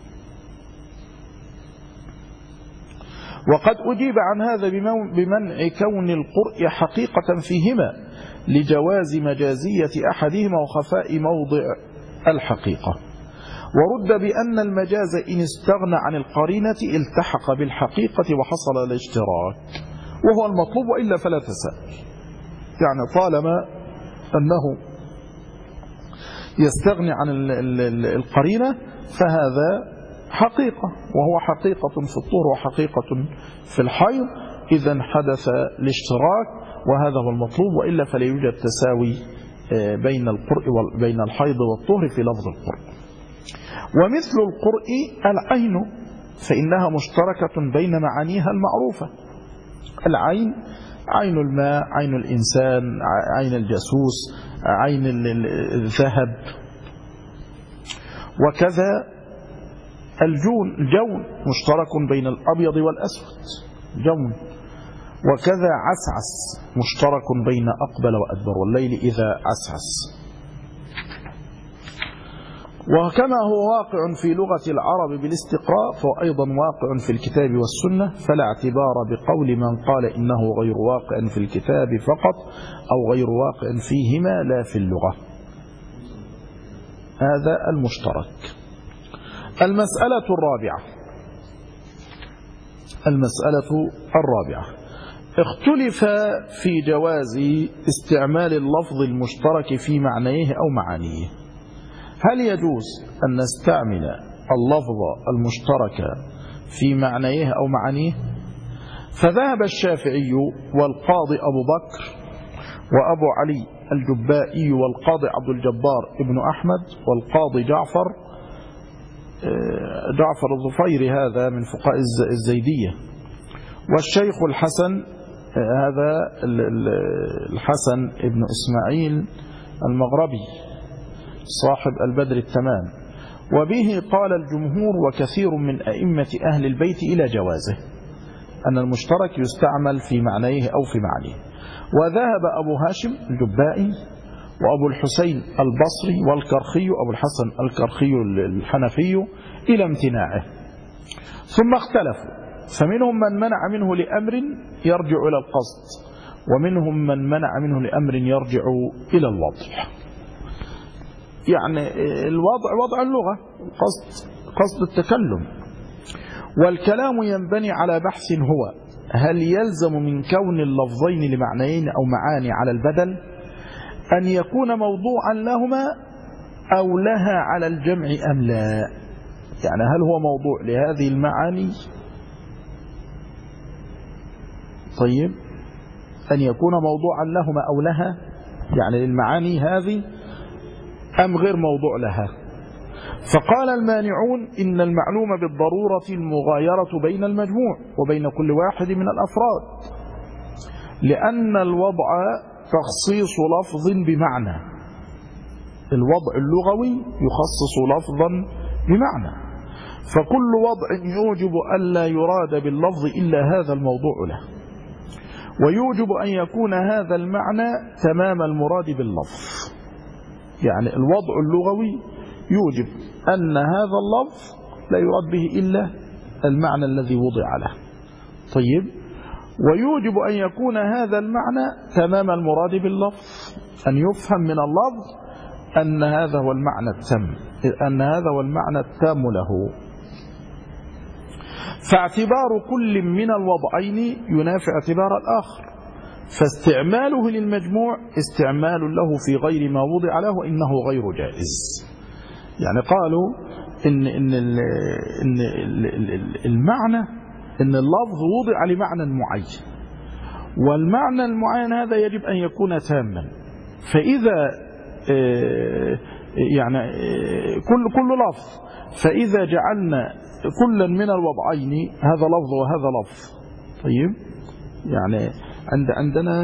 وقد أجيب عن هذا بمنع كون القرء حقيقة فيهما لجواز مجازية أحدهما وخفاء موضع الحقيقة، ورد بأن المجاز إن استغنى عن القرينة التحق بالحقيقة وحصل الاشتراك، وهو المطلوب، وإلا فلا تساءل. يعني طالما أنه يستغني عن القرينة فهذا حقيقة، وهو حقيقة في الطهر وحقيقة في الحيض. إذا حدث الاشتراك وهذا هو المطلوب، وإلا فلا يوجد تساوي بين الحيض والطهر في لفظ القرء. ومثل القرء العين، فإنها مشتركة بين معانيها المعروفة. العين عين الماء، عين الإنسان، عين الجاسوس، عين الذهب. وكذا الجون مشترك بين الأبيض والأسود، جون. وكذا عسعس مشترك بين أقبل وأدبر، والليل إذا عسعس. وكما هو واقع في لغة العرب بالاستقراء، فهو أيضا واقع في الكتاب والسنة، فلا اعتبار بقول من قال إنه غير واقع في الكتاب فقط أو غير واقع فيهما لا في اللغة. هذا المشترك. المسألة الرابعة اختلف في جواز استعمال اللفظ المشترك في معنيه أو معانيه. هل يجوز أن نستعمل اللفظ المشترك في معنيه أو معانيه؟ فذهب الشافعي والقاضي أبو بكر وأبو علي الجبائي والقاضي عبد الجبار ابن أحمد والقاضي جعفر الظفيري، هذا من فقهاء الزيدية، والشيخ الحسن، هذا الحسن ابن إسماعيل المغربي صاحب البدر التمام. وبه قال الجمهور وكثير من أئمة أهل البيت إلى جوازه، أن المشترك يستعمل في معنيه أو في معانيه. وذهب أبو هاشم الجبائي وأبو الحسين البصري والكرخي، أبو الحسن الكرخي الحنفي، إلى امتناعه. ثم اختلفوا، فمنهم من منع منه لأمر يرجع إلى القصد، ومنهم من منع منه لأمر يرجع إلى الوضع. يعني الوضع وضع اللغة، قصد التكلم. والكلام ينبني على بحث هو: هل يلزم من كون اللفظين لمعنيين أو معاني على البدل أن يكون موضوعا لهما أو لها على الجمع أم لا؟ يعني هل هو موضوع لهذه المعاني، طيب، أن يكون موضوعا لهما أو لها، يعني للمعاني هذه، أم غير موضوع لها؟ فقال المانعون إن المعلوم بالضرورة المغايرة بين المجموع وبين كل واحد من الأفراد، لأن الوضع تخصيص لفظ بمعنى، الوضع اللغوي يخصص لفظا بمعنى، فكل وضع يوجب أن لا يراد باللفظ إلا هذا الموضوع له، ويوجب أن يكون هذا المعنى تمام المراد باللفظ. يعني الوضع اللغوي يوجب أن هذا اللفظ لا يراد به إلا المعنى الذي وضع له، طيب، ويوجب أن يكون هذا المعنى تمام المراد باللفظ، أن يفهم من اللفظ أن هذا هو المعنى التام، أن هذا هو المعنى التام له. فاعتبار كل من الوضعين ينافي اعتبار الآخر، فاستعماله للمجموع استعمال له في غير ما وضع له إنه غير جائز. يعني قالوا إن المعنى، إن اللفظ وضع لمعنى معين، والمعنى المعين هذا يجب أن يكون تاما. فإذا يعني كل لفظ، فإذا جعلنا كلا من الوضعين، هذا لفظ وهذا لفظ، طيب، يعني عندنا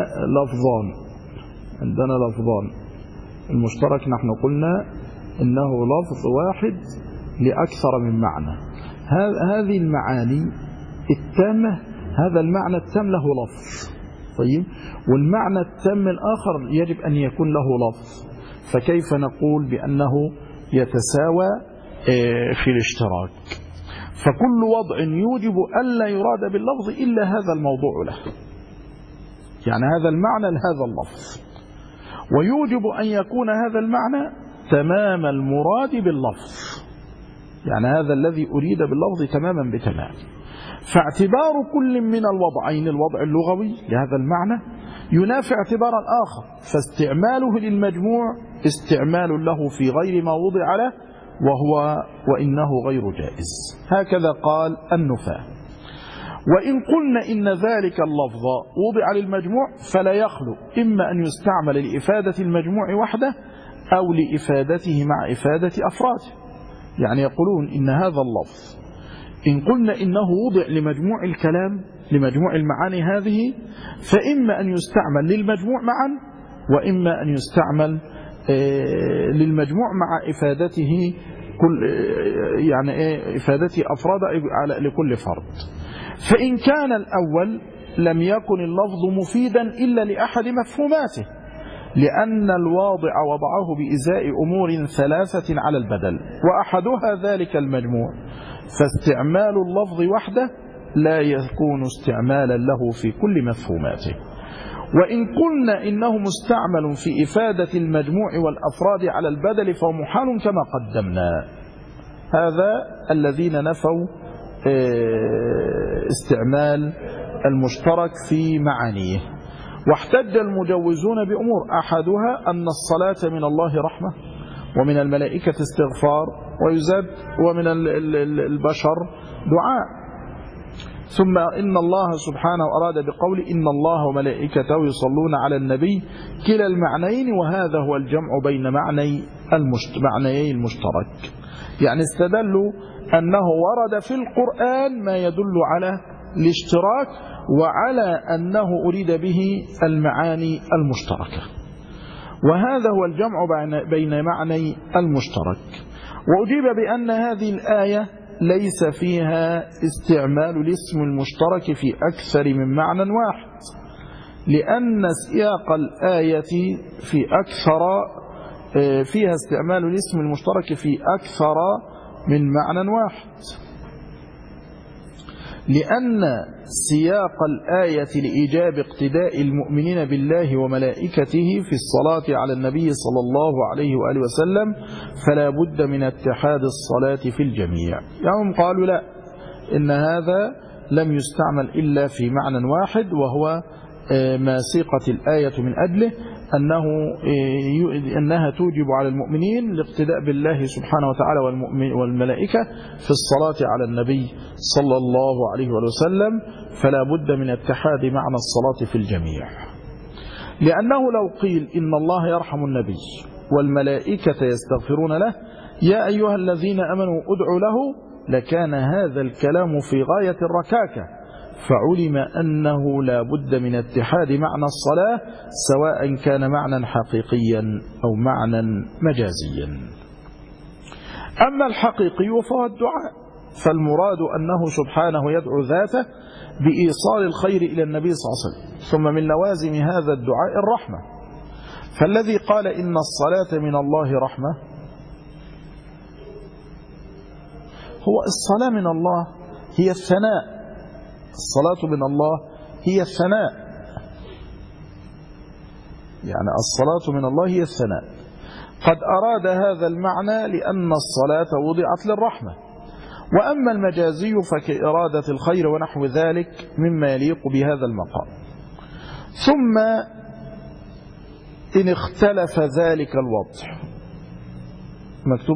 لفظان المشترك، نحن قلنا إنه لفظ واحد لأكثر من معنى. هذه المعاني التامة، هذا المعنى التام له لفظ، طيب، والمعنى التام الآخر يجب أن يكون له لفظ، فكيف نقول بأنه يتساوى في الاشتراك؟ فكل وضع يوجب ألا يراد باللفظ إلا هذا الموضوع له، يعني هذا المعنى لهذا اللفظ، ويوجب أن يكون هذا المعنى تمام المراد باللفظ، يعني هذا الذي أريد باللفظ تماما بتمام. فاعتبار كل من الوضعين، الوضع اللغوي لهذا المعنى ينافي اعتبارا آخر، فاستعماله للمجموع استعمال له في غير ما وضع له وإنه غير جائز. هكذا قال النفاة. وإن قلنا إن ذلك اللفظ وضع للمجموع فلا يخلو إما أن يستعمل لإفادة المجموع وحده أو لإفادته مع إفادة أفراده. يعني يقولون إن هذا اللفظ إن قلنا إنه وضع لمجموع الكلام لمجموع المعاني هذه، فإما أن يستعمل للمجموع معا، وإما أن يستعمل للمجموع مع إفادته إفادته أفراد لكل فرد. فإن كان الأول لم يكن اللفظ مفيدا إلا لأحد مفهوماته، لأن الواضع وضعه بإزاء أمور ثلاثة على البدل، وأحدها ذلك المجموع، فاستعمال اللفظ وحده لا يكون استعمالا له في كل مفهوماته. وإن قلنا إنه مستعمل في إفادة المجموع والأفراد على البدل فهو محال كما قدمنا. هذا الذين نفوا استعمال المشترك في معانيه. واحتج المجوزون بأمور، أحدها أن الصلاة من الله رحمة، ومن الملائكة استغفار ويزاد، ومن البشر دعاء. ثم إن الله سبحانه أراد بقول إن الله وملائكته يصلون على النبي كلا المعنيين، وهذا هو الجمع بين معنيي المشترك. يعني استدلوا أنه ورد في القرآن ما يدل على الاشتراك، وعلى أنه أريد به المعاني المشتركة، وهذا هو الجمع بين معنى المشترك. وأجيب بأن هذه الآية ليس فيها استعمال الاسم المشترك في أكثر من معنى واحد، لأن سياق الآية فيها استعمال الاسم المشترك في أكثر من معنى واحد، لأن سياق الآية لإيجاب اقتداء المؤمنين بالله وملائكته في الصلاة على النبي صلى الله عليه وآله وسلم، فلا بد من اتحاد الصلاة في الجميع. يعني قالوا لا، إن هذا لم يستعمل إلا في معنى واحد، وهو ما سيقت الآية من أجله، أنها توجب على المؤمنين الاقتداء بالله سبحانه وتعالى والملائكة في الصلاة على النبي صلى الله عليه وسلم، فلا بد من اتحاد معنى الصلاة في الجميع. لأنه لو قيل إن الله يرحم النبي والملائكة يستغفرون له يا أيها الذين أمنوا ادعوا له، لكان هذا الكلام في غاية الركاكة، فعلم أنه لا بد من اتحاد معنى الصلاة، سواء كان معنى حقيقيا أو معنى مجازيا. أما الحقيقي فهو الدعاء، فالمراد أنه سبحانه يدعو ذاته بإيصال الخير إلى النبي صلى الله عليه وسلم. ثم من لوازم هذا الدعاء الرحمة، فالذي قال إن الصلاة من الله رحمة، هو الصلاة من الله هي الثناء، الصلاة من الله هي الثناء، يعني الصلاة من الله هي الثناء. قد أراد هذا المعنى لأن الصلاة وضعت للرحمة. وأما المجازي فكإرادة الخير ونحو ذلك مما يليق بهذا المقام. ثم إن اختلف ذلك الوضع، مكتوب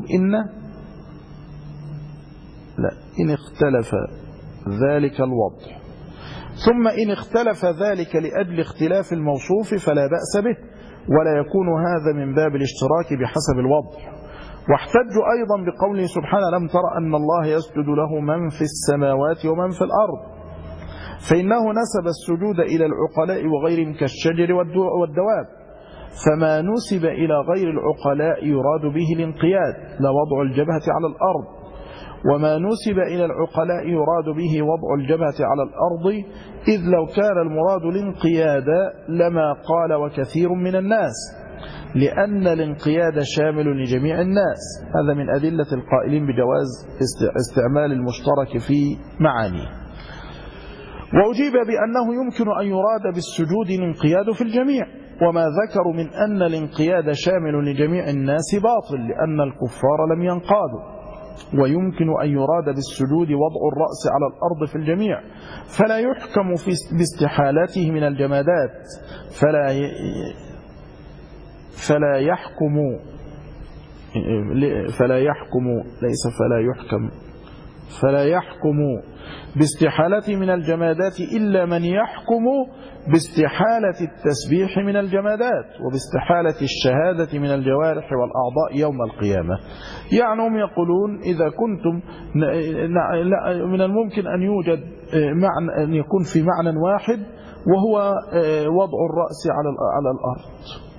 إن اختلف ذلك الوضع، ثم إن اختلف ذلك لأجل اختلاف الموصوف فلا بأس به، ولا يكون هذا من باب الاشتراك بحسب الوضع. واحتجوا أيضا بقوله سبحانه لم تر أن الله يسجد له من في السماوات ومن في الأرض، فإنه نسب السجود إلى العقلاء وغيرهم كالشجر والدواب، فما نسب إلى غير العقلاء يراد به الانقياد لا وضع الجبهة على الأرض، وما نسب إلى العقلاء يراد به وضع الجبهة على الأرض، إذ لو كان المراد الانقياد لما قال وكثير من الناس، لأن الانقياد شامل لجميع الناس. هذا من أدلة القائلين بجواز استعمال المشترك في معانيه. وأجيب بأنه يمكن أن يراد بالسجود الانقياد في الجميع، وما ذكروا من أن الانقياد شامل لجميع الناس باطل، لأن الكفار لم ينقادوا. ويمكن أن يراد بالسجود وضع الرأس على الأرض في الجميع، فلا يحكم باستحالته من الجمادات، فلا يحكم باستحالته من الجمادات إلا من يحكم باستحالة التسبيح من الجمادات وباستحالة الشهادة من الجوارح والأعضاء يوم القيامة. يعني هم يقولون إذا كنتم من الممكن أن يوجد معنى، أن يكون في معنى واحد وهو وضع الرأس على الأرض،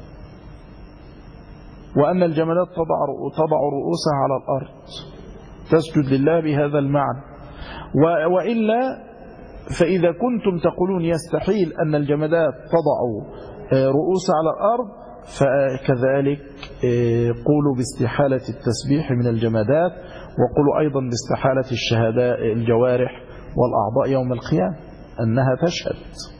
وأن الجمادات تضع رؤوسها على الأرض تسجد لله بهذا المعنى. وإلا فإذا كنتم تقولون يستحيل أن الجمادات تضع رؤوسها على الأرض، فكذلك قولوا باستحالة التسبيح من الجمادات، وقولوا أيضا باستحالة الجوارح والأعضاء يوم القيامة أنها تشهد.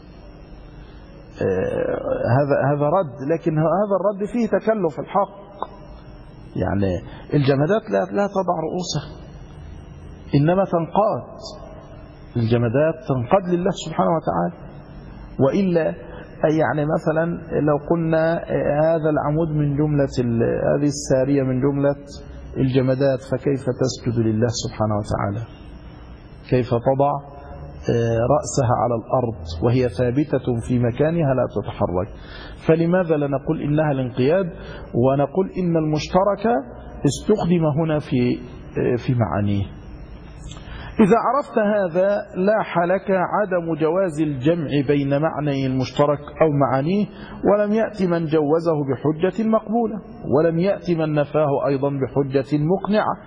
هذا رد، لكن هذا الرد فيه تكلف الحق. يعني الجمادات لا تضع رؤوسها، إنما تنقاد. الجمادات تنقاد لله سبحانه وتعالى. وإلا يعني مثلا لو قلنا هذا العمود من جملة هذه السارية من جملة الجمادات، فكيف تسجد لله سبحانه وتعالى؟ كيف تضع رأسها على الأرض وهي ثابتة في مكانها لا تتحرك؟ فلماذا لا نقول إنها الانقياد، ونقول إن المشترك استخدم هنا في معانيه؟ إذا عرفت هذا لاح لك عدم جواز الجمع بين معنى المشترك أو معانيه، ولم يأتي من جوزه بحجة مقبولة، ولم يأتي من نفاه أيضا بحجة مقنعة.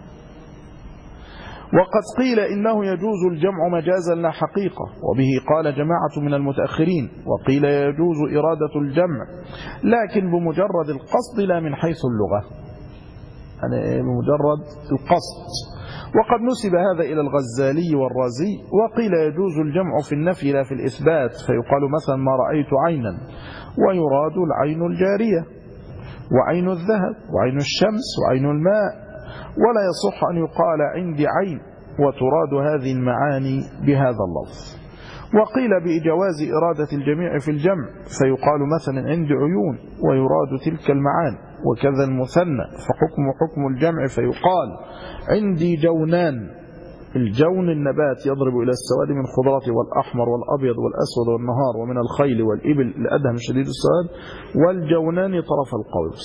وقد قيل إنه يجوز الجمع مجازا لا حقيقة، وبه قال جماعة من المتأخرين، وقيل يجوز إرادة الجمع لكن بمجرد القصد لا من حيث اللغة، يعني بمجرد القصد. وقد نسب هذا إلى الغزالي والرازي. وقيل يجوز الجمع في النفي لا في الإثبات، فيقال مثلا ما رأيت عينا، ويراد العين الجارية وعين الذهب وعين الشمس وعين الماء، ولا يصح أن يقال عندي عين وتراد هذه المعاني بهذا اللفظ. وقيل بجواز إرادة الجميع في الجمع، فيقال مثلا عندي عيون ويراد تلك المعاني، وكذا المثنى، فحكم الجمع فيقال عندي جونان. الجون النبات يضرب إلى السواد من خضرته، والأحمر والأبيض والأسود والنهار، ومن الخيل والإبل الأدهم شديد السواد، والجونان طرف القوس.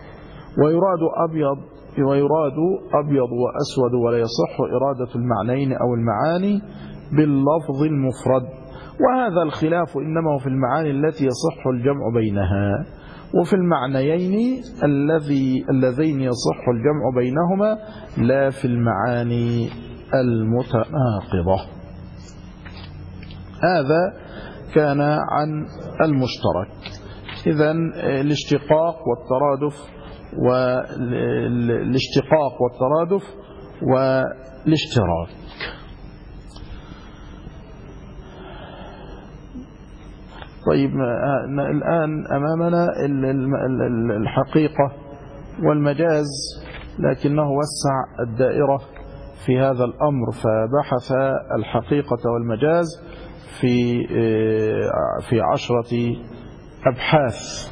ويراد أبيض وأسود، ولا يصح إرادة المعنيين أو المعاني باللفظ المفرد. وهذا الخلاف إنما في المعاني التي يصح الجمع بينها، وفي المعنيين اللذين يصح الجمع بينهما، لا في المعاني المتناقضة. هذا كان عن المشترك. إذن الاشتقاق والترادف والاشتراك. طيب الآن أمامنا الحقيقة والمجاز، لكنه وسع الدائرة في هذا الأمر، فبحث الحقيقة والمجاز في 10 أبحاث.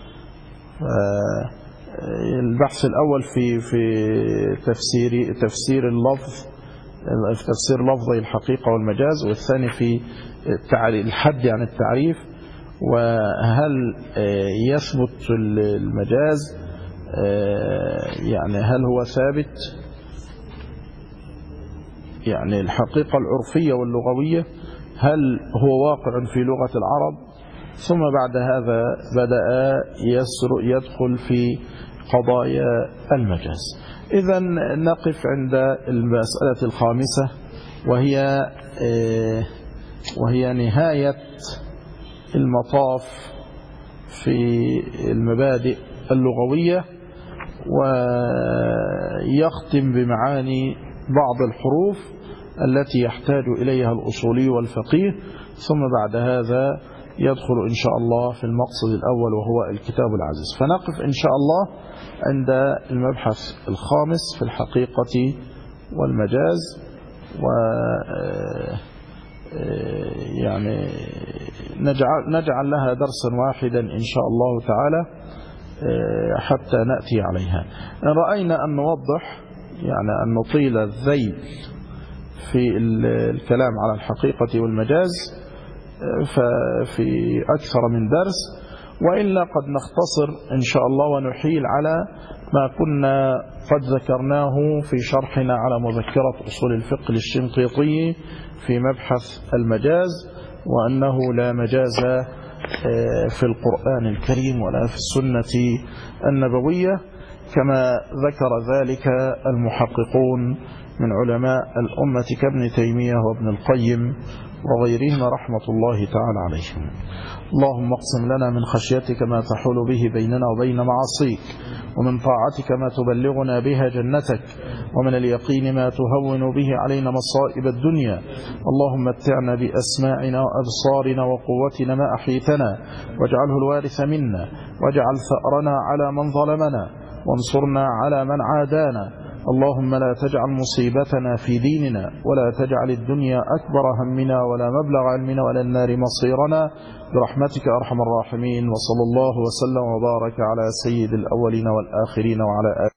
البحث الأول في تفسير اللفظ، في تفسير لفظي الحقيقة والمجاز، والثاني في الحد عن التعريف، وهل يثبت المجاز، يعني هل هو ثابت، يعني الحقيقة العرفية واللغوية هل هو واقع في لغة العرب. ثم بعد هذا بدأ يدخل في قضايا المجاز. إذن نقف عند المسألة الخامسة، وهي نهاية المطاف في المبادئ اللغوية، ويختم بمعاني بعض الحروف التي يحتاج إليها الأصولي والفقيه. ثم بعد هذا يدخل إن شاء الله في المقصد الأول وهو الكتاب العزيز. فنقف إن شاء الله عند المبحث الخامس في الحقيقة والمجاز، و يعني نجعل لها درسا واحدا إن شاء الله تعالى حتى نأتي عليها. إن رأينا أن نوضح يعني أن نطيل الذيل في الكلام على الحقيقة والمجاز ففي أكثر من درس، وإلا قد نختصر إن شاء الله ونحيل على ما كنا قد ذكرناه في شرحنا على مذكرة أصول الفقه للشنقيطي في مبحث المجاز، وأنه لا مجاز في القرآن الكريم ولا في السنة النبوية، كما ذكر ذلك المحققون من علماء الأمة كابن تيمية وابن القيم وغيرهم رحمة الله تعالى عليهم. اللهم اقسم لنا من خشيتك ما تحول به بيننا وبين معاصيك، ومن طاعتك ما تبلغنا بها جنتك، ومن اليقين ما تهون به علينا مصائب الدنيا. اللهم متعنا بأسماعنا وأبصارنا وقوتنا ما أحيتنا، واجعله الوارث منا، واجعل ثأرنا على من ظلمنا، وانصرنا على من عادانا. اللهم لا تجعل مصيبتنا في ديننا، ولا تجعل الدنيا أكبر همنا ولا مبلغ علمنا ولا النار مصيرنا، برحمتك أرحم الراحمين. وصلى الله وسلم وبارك على سيد الأولين والآخرين وعلى آله